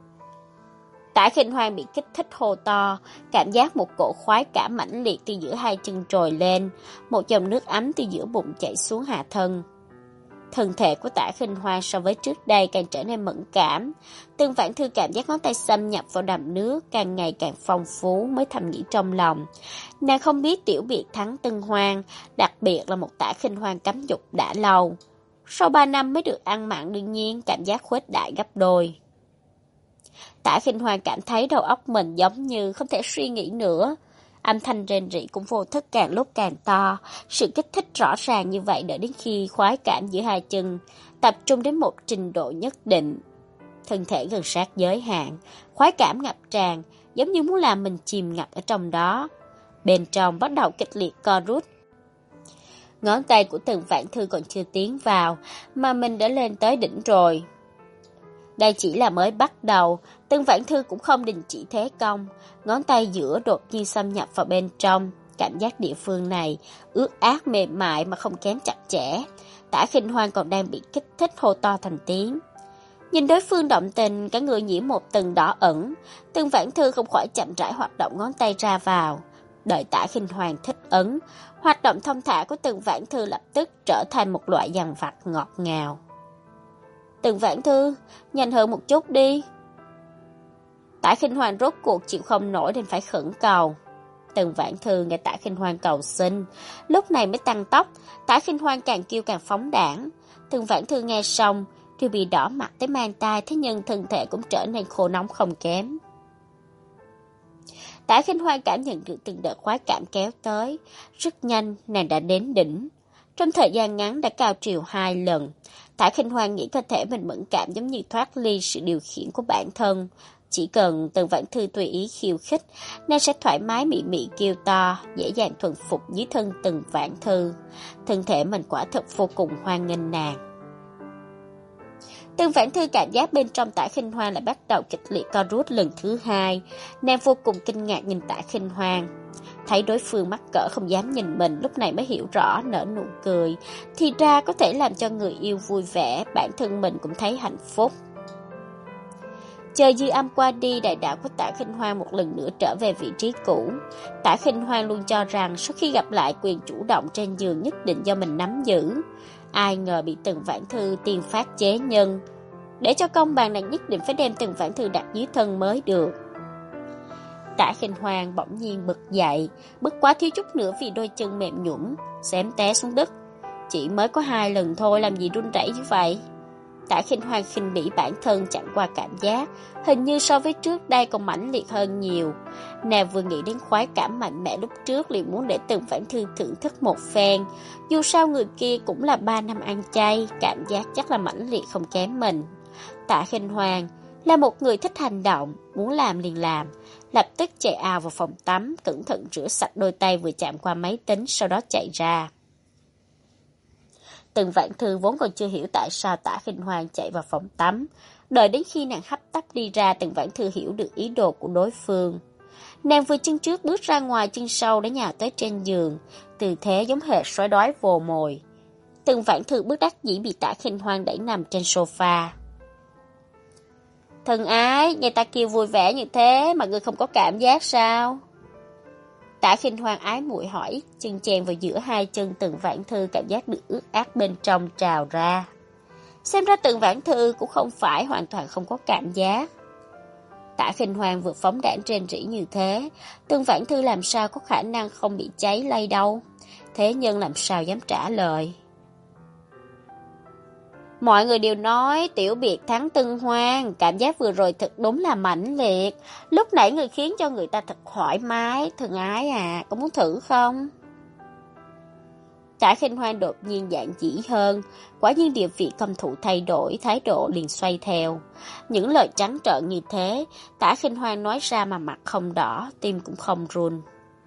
Tạ Khinh Hoan bị kích thích hô to, cảm giác một cỗ khoái cảm mãnh liệt từ giữa hai chân trồi lên, một dòng nước ấm từ giữa bụng chảy xuống hạ thân. Thân thể của Tạ Khinh Hoan so với trước đây càng trở nên mẫn cảm. Tần Vãn Thư cảm giác ngón tay xâm nhập vào đầm nước càng ngày càng phong phú, mới thầm nghĩ trong lòng. Nàng không biết tiểu biệt thắng Tân Hoan, đặc biệt là một Tạ Khinh Hoan cấm dục đã lâu. Sau ba năm mới được ăn mặn, đương nhiên cảm giác khuếch đại gấp đôi. Tạ Khinh Hoan cảm thấy đầu óc mình giống như không thể suy nghĩ nữa. Âm thanh rên rỉ cũng vô thức càng lúc càng to. Sự kích thích rõ ràng như vậy đợi đến khi khoái cảm giữa hai chân tập trung đến một trình độ nhất định. Thân thể gần sát giới hạn, khoái cảm ngập tràn, giống như muốn làm mình chìm ngập ở trong đó. Bên trong bắt đầu kịch liệt co rút. Ngón tay của Tần Vãn Thư còn chưa tiến vào, mà mình đã lên tới đỉnh rồi. Đây chỉ là mới bắt đầu, Tần Vãn Thư cũng không đình chỉ thế công, ngón tay giữa đột nhiên xâm nhập vào bên trong, cảm giác địa phương này ướt át mềm mại mà không kém chặt chẽ. Tạ Khinh Hoan còn đang bị kích thích hô to thành tiếng. Nhìn đối phương động tình, cả người nhiễm một tầng đỏ ẩn, Tần Vãn Thư không khỏi chậm rãi hoạt động ngón tay ra vào. Đợi Tạ Khinh Hoan thích ứng, hoạt động thông thả của Tần Vãn Thư lập tức trở thành một loại dằn vặt ngọt ngào. Tần Vãn Thư, nhanh hơn một chút đi. Tạ Khinh Hoan rốt cuộc chịu không nổi nên phải khẩn cầu. Tần Vãn Thư nghe Tạ Khinh Hoan cầu xin, lúc này mới tăng tốc. Tạ Khinh Hoan càng kêu càng phóng đãng. Tần Vãn Thư nghe xong, tuy bị đỏ mặt tới mang tai, thế nhưng thân thể cũng trở nên khô nóng không kém. Tạ Khinh Hoan cảm nhận được từng đợt khoái cảm kéo tới, rất nhanh nàng đã đến đỉnh. Trong thời gian ngắn đã cao trìu hai lần. Tạ Khinh Hoan nghĩ cơ thể mình mẫn cảm giống như thoát ly sự điều khiển của bản thân. Chỉ cần Tần Vãn Thư tùy ý khiêu khích, nàng sẽ thoải mái mị mị kêu to, dễ dàng thuần phục dưới thân Tần Vãn Thư. Thân thể mình quả thật vô cùng hoan nghênh nàng. Tần Vãn Thư cảm giác bên trong Tạ Khinh Hoan lại bắt đầu kịch liệt co rút lần thứ hai. Nàng vô cùng kinh ngạc nhìn Tạ Khinh Hoan. Thấy đối phương mắc cỡ không dám nhìn mình, lúc này mới hiểu rõ, nở nụ cười. Thì ra có thể làm cho người yêu vui vẻ, bản thân mình cũng thấy hạnh phúc. Chờ dư âm qua đi, đại đạo của Tạ Khinh Hoan một lần nữa trở về vị trí cũ. Tạ Khinh Hoan luôn cho rằng sau khi gặp lại quyền chủ động trên giường nhất định do mình nắm giữ. Ai ngờ bị Tần Vãn Thư tiên phát chế nhân. Để cho công bằng, nàng nhất định phải đem Tần Vãn Thư đặt dưới thân mới được. Tạ Khinh Hoan bỗng nhiên bật dậy, bất quá thiếu chút nữa vì đôi chân mềm nhũn, xém té xuống đất. Chỉ mới có hai lần thôi, làm gì run rẩy như vậy? Tạ Khinh Hoan khinh bỉ bản thân, chẳng qua cảm giác hình như so với trước đây còn mãnh liệt hơn nhiều. Nàng vừa nghĩ đến khoái cảm mạnh mẽ lúc trước, liền muốn để Tần Vãn Thư thưởng thức một phen. Dù sao người kia cũng là ba năm ăn chay, cảm giác chắc là mãnh liệt không kém mình. Tạ Khinh Hoan là một người thích hành động, muốn làm liền làm, lập tức chạy ào vào phòng tắm, cẩn thận rửa sạch đôi tay vừa chạm qua máy tính, sau đó chạy ra. Tần Vãn Thư vốn còn chưa hiểu tại sao Tả Khinh Hoan chạy vào phòng tắm. Đợi đến khi nàng hấp tấp đi ra, Tần Vãn Thư hiểu được ý đồ của đối phương. Nàng vừa chân trước bước ra ngoài, chân sau đã nhào tới trên giường, tư thế giống hệt sói đói vồ mồi. Tần Vãn Thư bước đắc dĩ bị Tả Khinh Hoan đẩy nằm trên sofa. Thân ái, nghe ta kêu vui vẻ như thế mà ngươi không có cảm giác sao? Tả Khinh Hoan ái muội hỏi, chân chèn vào giữa hai chân Tần Vãn Thư, cảm giác được ướt át bên trong trào ra. Xem ra Tần Vãn Thư cũng không phải hoàn toàn không có cảm giác. Tả Khinh Hoan vừa phóng đãng rên rỉ như thế, Tần Vãn Thư làm sao có khả năng không bị cháy lây đâu. Thế nhưng làm sao dám trả lời. Mọi người đều nói tiểu biệt thắng tân hoan, cảm giác vừa rồi thật đúng là mãnh liệt. Lúc nãy người khiến cho người ta thật thoải mái, thân ái à, có muốn thử không? Tả Khinh Hoan đột nhiên dạn dĩ hơn, quả nhiên địa vị cầm thụ thay đổi, thái độ liền xoay theo. Những lời trắng trợn như thế, Tả Khinh Hoan nói ra mà mặt không đỏ, tim cũng không run.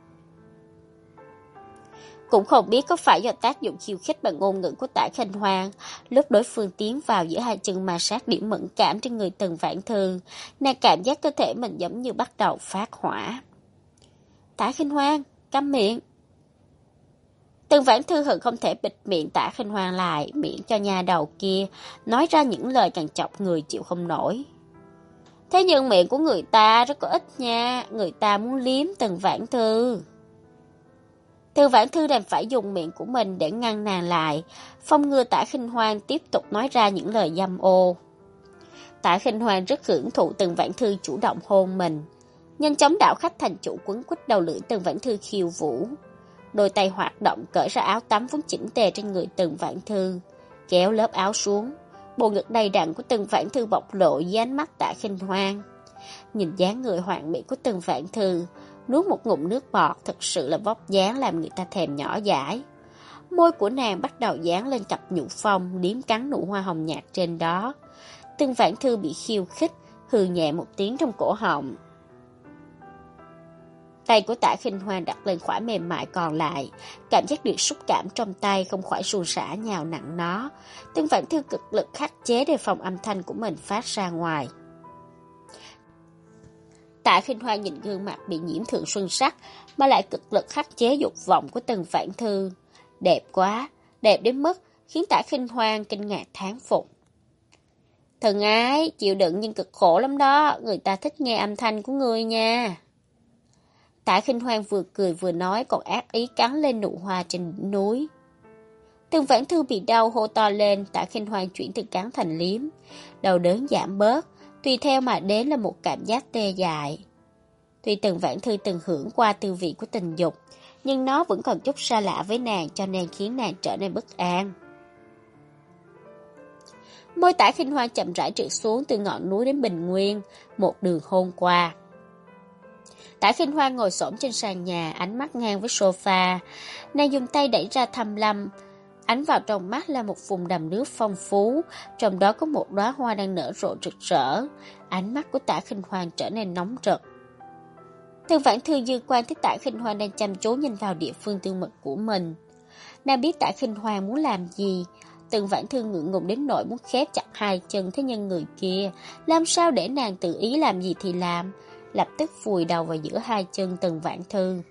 Cũng không biết có phải do tác dụng khiêu khích bằng ngôn ngữ của Tả Khinh Hoan, lúc đối phương tiến vào giữa hai chân ma sát điểm mẫn cảm trên người Tần Vãn Thư, nàng cảm giác cơ thể mình giống như bắt đầu phát hỏa. Tả Khinh Hoan, câm miệng. Tần Vãn Thư hận không thể bịt miệng Tả Khinh Hoan lại, miễn cho nhà đầu kia nói ra những lời càng chọc người chịu không nổi. Thế nhưng miệng của người ta rất có ích nha, người ta muốn liếm Tần Vãn Thư. Tần Vãn Thư đành phải dùng miệng của mình để ngăn nàng lại, phòng ngừa Tả Khinh Hoan tiếp tục nói ra những lời dâm ô. Tả Khinh Hoan rất hưởng thụ Tần Vãn Thư chủ động hôn mình, nhanh chóng đảo khách thành chủ, quấn quýt đầu lưỡi Tần Vãn Thư khiêu vũ. Đôi tay hoạt động cởi ra áo tắm vốn chỉnh tề trên người Tần Vãn Thư, kéo lớp áo xuống, bộ ngực đầy đặn của Tần Vãn Thư bộc lộ dưới ánh mắt Tả Khinh Hoan. Nhìn dáng người hoàn mỹ của Tần Vãn Thư, nuốt một ngụm nước bọt, thật sự là vóc dáng làm người ta thèm nhỏ dãi. Môi của nàng bắt đầu dán lên cặp nhũ phong, liếm cắn nụ hoa hồng nhạt trên đó. Tần Vãn Thư bị khiêu khích, hừ nhẹ một tiếng trong cổ họng. Tay của Tả Khinh Hoan đặt lên khoả mềm mại còn lại, cảm giác được xúc cảm trong tay không khỏi suôn sả nhào nặng nó. Tần Vãn Thư cực lực khắc chế để phòng âm thanh của mình phát ra ngoài. Tả Khinh Hoan nhìn gương mặt bị nhiễm thượng xuân sắc mà lại cực lực khắc chế dục vọng của Tần Vãn Thư. Đẹp quá, đẹp đến mức khiến Tả Khinh Hoan kinh ngạc thán phục. Thần ái, chịu đựng nhưng cực khổ lắm đó, người ta thích nghe âm thanh của ngươi nha. Tả Khinh Hoan vừa cười vừa nói, còn ác ý cắn lên nụ hoa trên đỉnh núi. Tần Vãn Thư bị đau hô to lên, Tả Khinh Hoan chuyển từ cắn thành liếm, đau đớn giảm bớt, tùy theo mà đến là một cảm giác tê dại. Tuy Tần Vãn Thư từng hưởng qua tư vị của tình dục, nhưng nó vẫn còn chút xa lạ với nàng, cho nên khiến nàng trở nên bất an. Môi Tả Khinh Hoan chậm rãi trượt xuống từ ngọn núi đến bình nguyên, một đường hôn qua. Tả Khinh Hoan ngồi xổm trên sàn nhà, ánh mắt ngang với sofa. Nàng dùng tay đẩy ra thăm lâm, ánh vào trong mắt là một vùng đầm nước phong phú, trong đó có một đóa hoa đang nở rộ rực rỡ. Ánh mắt của Tả Khinh Hoan trở nên nóng rực. Tần Vãn Thư dư quan thấy Tả Khinh Hoan đang chăm chú nhìn vào địa phương tương mật của mình. Nàng biết Tả Khinh Hoan muốn làm gì. Tần Vãn Thư ngượng ngùng đến nỗi muốn khép chặt hai chân, thế nhưng người kia làm sao để nàng tự ý làm gì thì làm, lập tức vùi đầu vào giữa hai chân Tần Vãn Thư.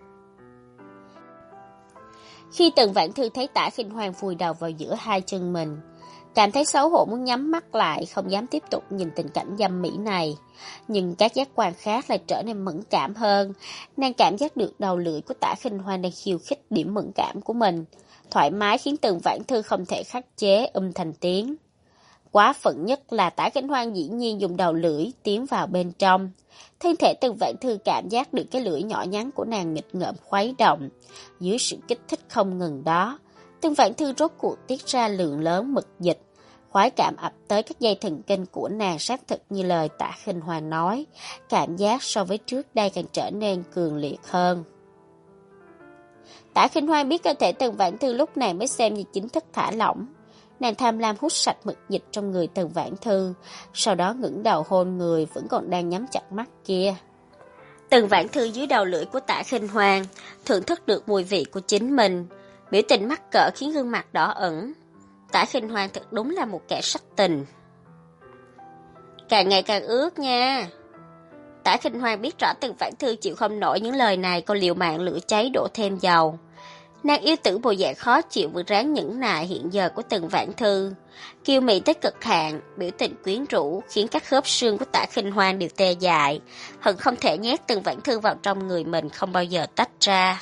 Khi Tần Vãn Thư thấy Tả Khinh Hoan vùi đầu vào giữa hai chân mình, cảm thấy xấu hổ muốn nhắm mắt lại, không dám tiếp tục nhìn tình cảnh dâm mỹ này. Nhưng các giác quan khác lại trở nên mẫn cảm hơn. Nàng cảm giác được đầu lưỡi của Tả Khinh Hoan đang khiêu khích điểm mẫn cảm của mình, thoải mái khiến Tần Vãn Thư không thể khắc chế um thành tiếng. Quá phận nhất là Tả Khinh Hoan dĩ nhiên dùng đầu lưỡi tiến vào bên trong. Thân thể Tần Vãn Thư cảm giác được cái lưỡi nhỏ nhắn của nàng nghịch ngợm khuấy động. Dưới sự kích thích không ngừng đó, Tần Vãn Thư rốt cuộc tiết ra lượng lớn mật dịch. Khoái cảm ập tới các dây thần kinh của nàng, xác thực như lời Tả Khinh Hoan nói, cảm giác so với trước đây càng trở nên cường liệt hơn. Tả Khinh Hoan biết cơ thể Tần Vãn Thư lúc này mới xem như chính thức thả lỏng. Nàng tham lam hút sạch mật dịch trong người Tần Vãn Thư, sau đó ngẩng đầu hôn người vẫn còn đang nhắm chặt mắt kia. Tần Vãn Thư dưới đầu lưỡi của Tả Khinh Hoan thưởng thức được mùi vị của chính mình, biểu tình mắc cỡ khiến gương mặt đỏ ửng. Tả Khinh Hoan thật đúng là một kẻ sắc tình. Càng ngày càng ướt nha. Tả Khinh Hoan biết rõ Tần Vãn Thư chịu không nổi những lời này, còn liều mạng lửa cháy đổ thêm dầu. Nàng yêu tử bộ dạng khó chịu vừa ráng nhẫn nại hiện giờ của Tần Vãn Thư, kiêu mị tới cực hạn, biểu tình quyến rũ khiến các khớp xương của Tả Khinh Hoan đều tê dại, hận không thể nhét Tần Vãn Thư vào trong người mình không bao giờ tách ra.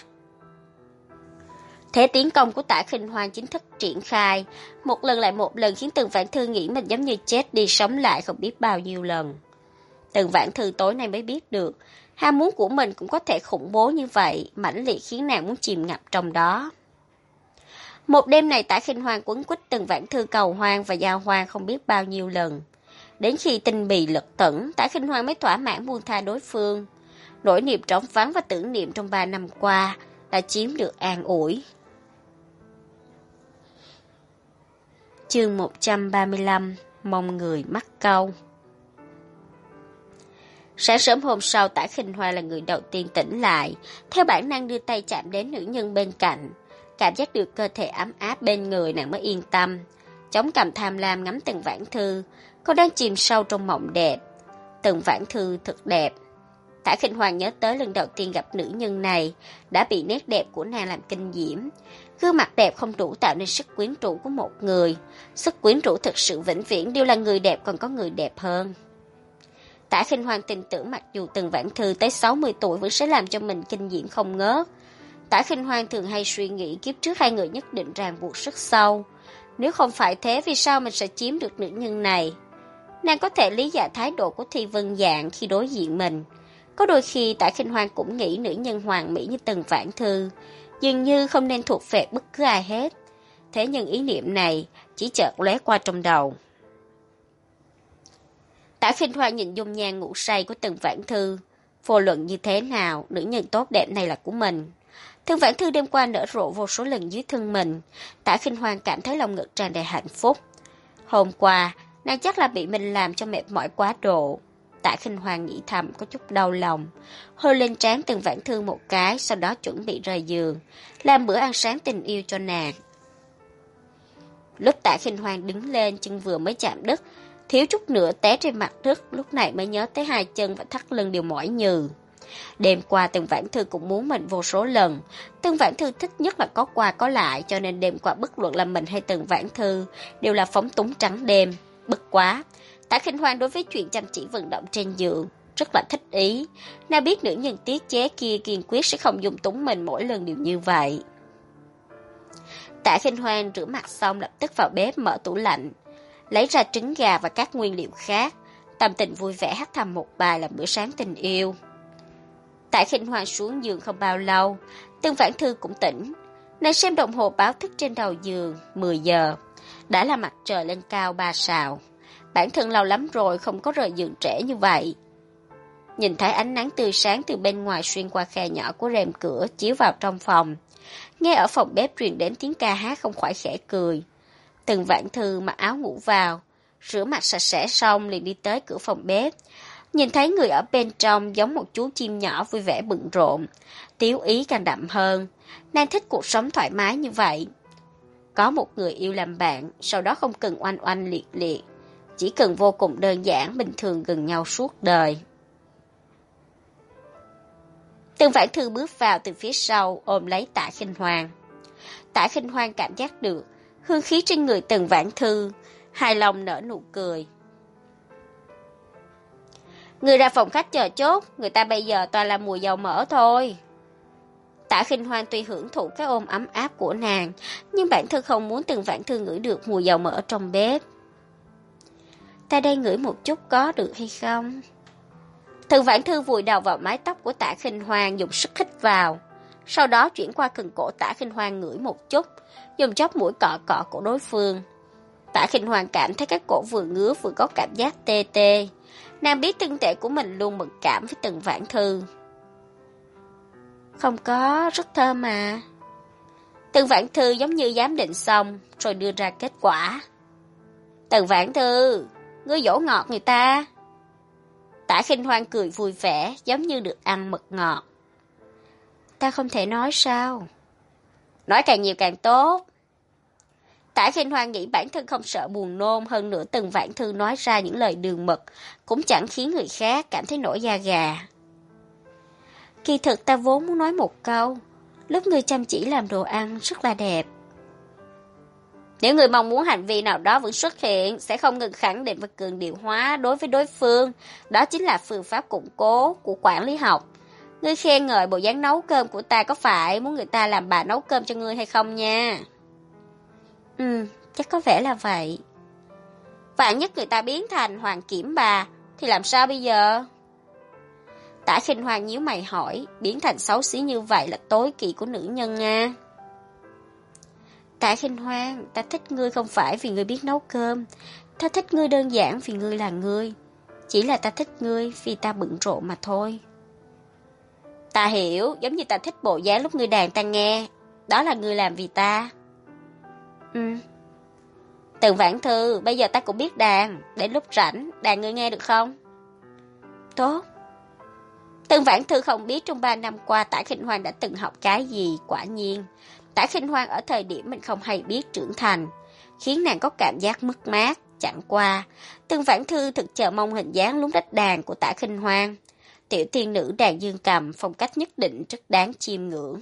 Thế tiến công của Tả Khinh Hoan chính thức triển khai, một lần lại một lần khiến Tần Vãn Thư nghĩ mình giống như chết đi sống lại không biết bao nhiêu lần. Tần Vãn Thư tối nay mới biết được, ham muốn của mình cũng có thể khủng bố như vậy, mãnh liệt khiến nàng muốn chìm ngập trong đó. Một đêm này Tả Khinh Hoan quấn quýt Tần Vãn Thư cầu hoang và giao hoang không biết bao nhiêu lần. Đến khi tinh bì lực tẩn, Tả Khinh Hoan mới thỏa mãn buông tha đối phương. Nỗi niềm trống vắng và tưởng niệm trong ba năm qua đã chiếm được an ủi. Chương một trăm ba mươi lăm, mong người mắc câu. Sáng sớm hôm sau, Tả Khinh Hoan là người đầu tiên tỉnh lại, theo bản năng đưa tay chạm đến nữ nhân bên cạnh. Cảm giác được cơ thể ấm áp bên người nàng mới yên tâm. Chống cằm tham lam ngắm Tần Vãn Thư, cô đang chìm sâu trong mộng đẹp. Tần Vãn Thư thật đẹp. Tả Khinh Hoan nhớ tới lần đầu tiên gặp nữ nhân này, đã bị nét đẹp của nàng làm kinh diễm. Gương mặt đẹp không đủ tạo nên sức quyến rũ của một người. Sức quyến rũ thực sự vĩnh viễn đều là người đẹp còn có người đẹp hơn. Tả Khinh Hoan tin tưởng mặc dù Tần Vãn Thư tới sáu mươi tuổi vẫn sẽ làm cho mình kinh diễm không ngớt. Tả Khinh Hoan thường hay suy nghĩ kiếp trước hai người nhất định ràng buộc rất sâu. Nếu không phải thế, vì sao mình sẽ chiếm được nữ nhân này? Nàng có thể lý giải thái độ của Thi Vân Dạng khi đối diện mình. Có đôi khi Tả Khinh Hoan cũng nghĩ nữ nhân hoàn mỹ như Tần Vãn Thư dường như không nên thuộc về bất cứ ai hết. Thế nhưng ý niệm này chỉ chợt lóe qua trong đầu. Tả Khinh Hoan nhìn dung nhan ngủ say của Tần Vãn Thư. Vô luận như thế nào, nữ nhân tốt đẹp này là của mình. Tần Vãn Thư đêm qua nở rộ vô số lần dưới thân mình. Tả Khinh Hoan cảm thấy lòng ngực tràn đầy hạnh phúc. Hôm qua, nàng chắc là bị mình làm cho mệt mỏi quá độ. Tả Khinh Hoan nghĩ thầm có chút đau lòng, hôn lên trán Tần Vãn Thư một cái, sau đó chuẩn bị rời giường, làm bữa ăn sáng tình yêu cho nàng. Lúc Tả Khinh Hoan đứng lên, chân vừa mới chạm đất, thiếu chút nữa té trên mặt đất, lúc này mới nhớ tới hai chân và thắt lưng đều mỏi nhừ. Đêm qua Tần Vãn Thư cũng muốn mình vô số lần. Tần Vãn Thư thích nhất là có qua có lại, cho nên đêm qua bất luận là mình hay Tần Vãn Thư đều là phóng túng trắng đêm. Bất quá, Tả Khinh Hoan đối với chuyện chăm chỉ vận động trên giường rất là thích ý. Nàng biết nữ nhân tiết chế kia kiên quyết sẽ không dung túng mình mỗi lần đều như vậy. Tả Khinh Hoan rửa mặt xong lập tức vào bếp mở tủ lạnh, lấy ra trứng gà và các nguyên liệu khác, tâm tình vui vẻ hát thầm một bài làm bữa sáng tình yêu. Tả Khinh Hoan xuống giường không bao lâu, Tần Vãn Thư cũng tỉnh. Nàng xem đồng hồ báo thức trên đầu giường, mười giờ, đã là mặt trời lên cao ba sào. Bản thân lâu lắm rồi không có rời giường trễ như vậy. Nhìn thấy ánh nắng tươi sáng từ bên ngoài xuyên qua khe nhỏ của rèm cửa chiếu vào trong phòng. Nghe ở phòng bếp truyền đến tiếng ca hát không khỏi khẽ cười. Tần Vãn Thư mặc áo ngủ vào, rửa mặt sạch sẽ xong liền đi tới cửa phòng bếp. Nhìn thấy người ở bên trong giống một chú chim nhỏ vui vẻ bận rộn, tiếu ý càng đậm hơn. Nàng thích cuộc sống thoải mái như vậy. Có một người yêu làm bạn, sau đó không cần oanh oanh liệt liệt, chỉ cần vô cùng đơn giản, bình thường gần nhau suốt đời. Tần Vãn Thư bước vào từ phía sau, ôm lấy Tả Khinh Hoan. Tả Khinh Hoan cảm giác được hương khí trên người Tần Vãn Thư, hài lòng nở nụ cười. Người ra phòng khách chờ chốt, người ta bây giờ toàn là mùi dầu mỡ thôi. Tả Khinh Hoan tuy hưởng thụ cái ôm ấm áp của nàng, nhưng bản thân không muốn Tần Vãn Thư ngửi được mùi dầu mỡ trong bếp. Ta đây ngửi một chút có được hay không? Tần Vãn Thư vùi đầu vào mái tóc của Tả Khinh Hoan, dùng sức hít vào, sau đó chuyển qua cần cổ Tả Khinh Hoan ngửi một chút, dùng chóp mũi cọ cọ của đối phương. Tả Khinh Hoan cảm thấy cái cổ vừa ngứa vừa có cảm giác tê tê. Nàng biết thân thể của mình luôn mẫn cảm với Tần Vãn Thư. Không có, rất thơm mà. Tần Vãn Thư giống như giám định xong, rồi đưa ra kết quả. Tần Vãn Thư, ngươi dỗ ngọt người ta. Tả Khinh Hoan cười vui vẻ, giống như được ăn mật ngọt. Ta không thể nói sao? Nói càng nhiều càng tốt. Tạ Khinh Hoan nghĩ bản thân không sợ buồn nôn, hơn nữa Tần Vãn Thư nói ra những lời đường mật cũng chẳng khiến người khác cảm thấy nổi da gà. Kỳ thực ta vốn muốn nói một câu, lúc ngươi chăm chỉ làm đồ ăn rất là đẹp. Nếu người mong muốn hành vi nào đó vẫn xuất hiện, sẽ không ngừng khẳng định và cường điệu hóa đối với đối phương, đó chính là phương pháp củng cố của quản lý học. Ngươi khen ngợi bộ dáng nấu cơm của ta có phải muốn người ta làm bà nấu cơm cho ngươi hay không nha? Ừ, chắc có vẻ là vậy. Vạn nhất người ta biến thành Hoàng Kiểm bà, thì làm sao bây giờ? Tạ Khinh Hoan nhíu mày hỏi, biến thành xấu xí như vậy là tối kỵ của nữ nhân nha. Tạ Khinh Hoan, ta thích ngươi không phải vì ngươi biết nấu cơm, ta thích ngươi đơn giản vì ngươi là ngươi. Chỉ là ta thích ngươi vì ta bận rộn mà thôi. Ta hiểu, giống như ta thích bộ dáng lúc ngươi đàn ta nghe, đó là ngươi làm vì ta. Ừ. Tần Vãn Thư, bây giờ ta cũng biết đàn, đến lúc rảnh, đàn ngươi nghe được không? Tốt. Tần Vãn Thư không biết trong ba năm qua Tạ Khinh Hoan đã từng học cái gì, quả nhiên. Tạ Khinh Hoan ở thời điểm mình không hay biết trưởng thành, khiến nàng có cảm giác mất mát, chẳng qua. Tần Vãn Thư thực chờ mong hình dáng lúng đách đàn của Tạ Khinh Hoan. Tiểu tiên nữ đàn dương cầm, phong cách nhất định rất đáng chiêm ngưỡng.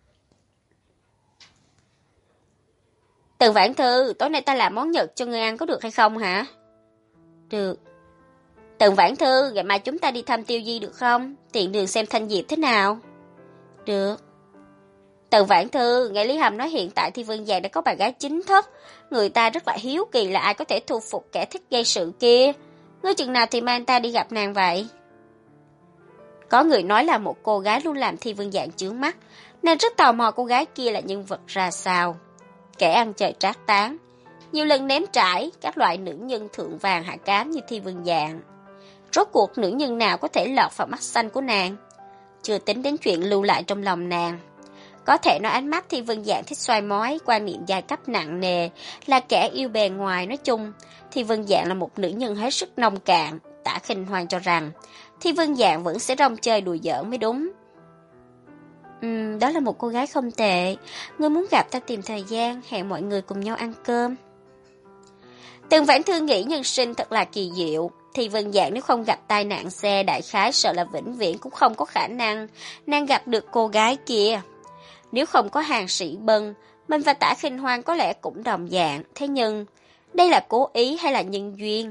Tần Vãn Thư, tối nay ta làm món Nhật cho ngươi ăn có được hay không hả? Được. Tần Vãn Thư, ngày mai chúng ta đi thăm Tiêu Di được không? Tiện đường xem Thanh Diệp thế nào? Được. Tần Vãn Thư, nghe Lý Hàm nói hiện tại Thi Vương Giang đã có bạn gái chính thức. Người ta rất là hiếu kỳ là ai có thể thu phục kẻ thích gây sự kia. Ngươi chừng nào thì mang ta đi gặp nàng vậy? Có người nói là một cô gái luôn làm Thi Vương Giang chướng mắt. Nên rất tò mò cô gái kia là nhân vật ra sao. Kẻ ăn chơi trác tán, nhiều lần ném trải các loại nữ nhân thượng vàng hạ cám như Thi Vương Giang. Rốt cuộc nữ nhân nào có thể lọt vào mắt xanh của nàng? Chưa tính đến chuyện lưu lại trong lòng nàng. Có thể nói ánh mắt Thi Vương Giang thích xoay mói, quan niệm giai cấp nặng nề, là kẻ yêu bề ngoài. Nói chung, Thi Vương Giang là một nữ nhân hết sức nông cạn. Tạ Khinh Hoan cho rằng Thi Vương Giang vẫn sẽ rong chơi đùa giỡn mới đúng. Ừ, đó là một cô gái không tệ. Ngươi muốn gặp ta tìm thời gian, hẹn mọi người cùng nhau ăn cơm. Tần Vãn Thư nghĩ nhân sinh thật là kỳ diệu. Thì Vân Dạng nếu không gặp tai nạn xe, đại khái sợ là vĩnh viễn cũng không có khả năng nàng gặp được cô gái kia. Nếu không có Hàng Sĩ Bân, mình và Tạ Khinh Hoan có lẽ cũng đồng dạng. Thế nhưng, đây là cố ý hay là nhân duyên?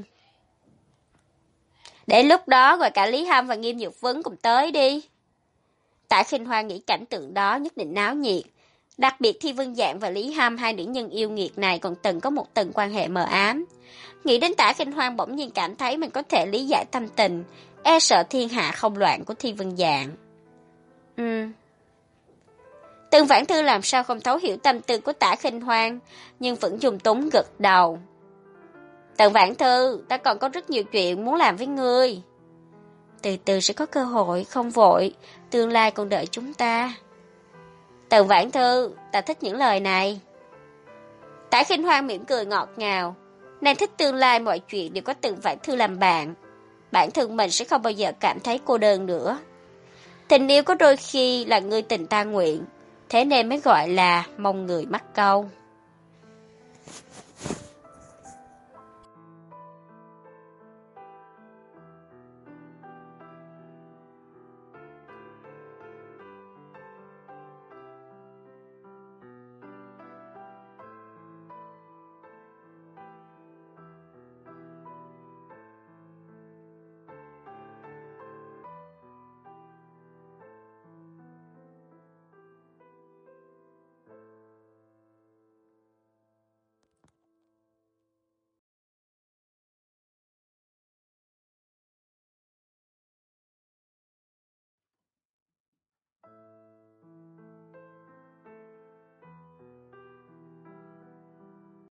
Để lúc đó gọi cả Lý Hâm và Nghiêm Nhược Vấn cùng tới đi. Tạ Khinh Hoan nghĩ cảnh tượng đó nhất định náo nhiệt. Đặc biệt Thi Vương Dạng và Lý Hâm, hai nữ nhân yêu nghiệt này còn từng có một tầng quan hệ mờ ám. Nghĩ đến Tạ Khinh Hoan bỗng nhiên cảm thấy mình có thể lý giải tâm tình, e sợ thiên hạ không loạn của Thi Vương Dạng. Ừ. Tần Vãn Thư làm sao không thấu hiểu tâm tư của Tạ Khinh Hoan, nhưng vẫn dùng túng gật đầu. Tần Vãn Thư, ta còn có rất nhiều chuyện muốn làm với ngươi. Từ từ sẽ có cơ hội, không vội, tương lai còn đợi chúng ta. Tần Vãn Thư, ta thích những lời này. Tạ Khinh Hoan mỉm cười ngọt ngào. Nàng thích tương lai mọi chuyện đều có Tần Vãn Thư làm bạn. Bản thân mình sẽ không bao giờ cảm thấy cô đơn nữa. Tình yêu có đôi khi là ngươi tình ta nguyện, thế nên mới gọi là mong người mắc câu.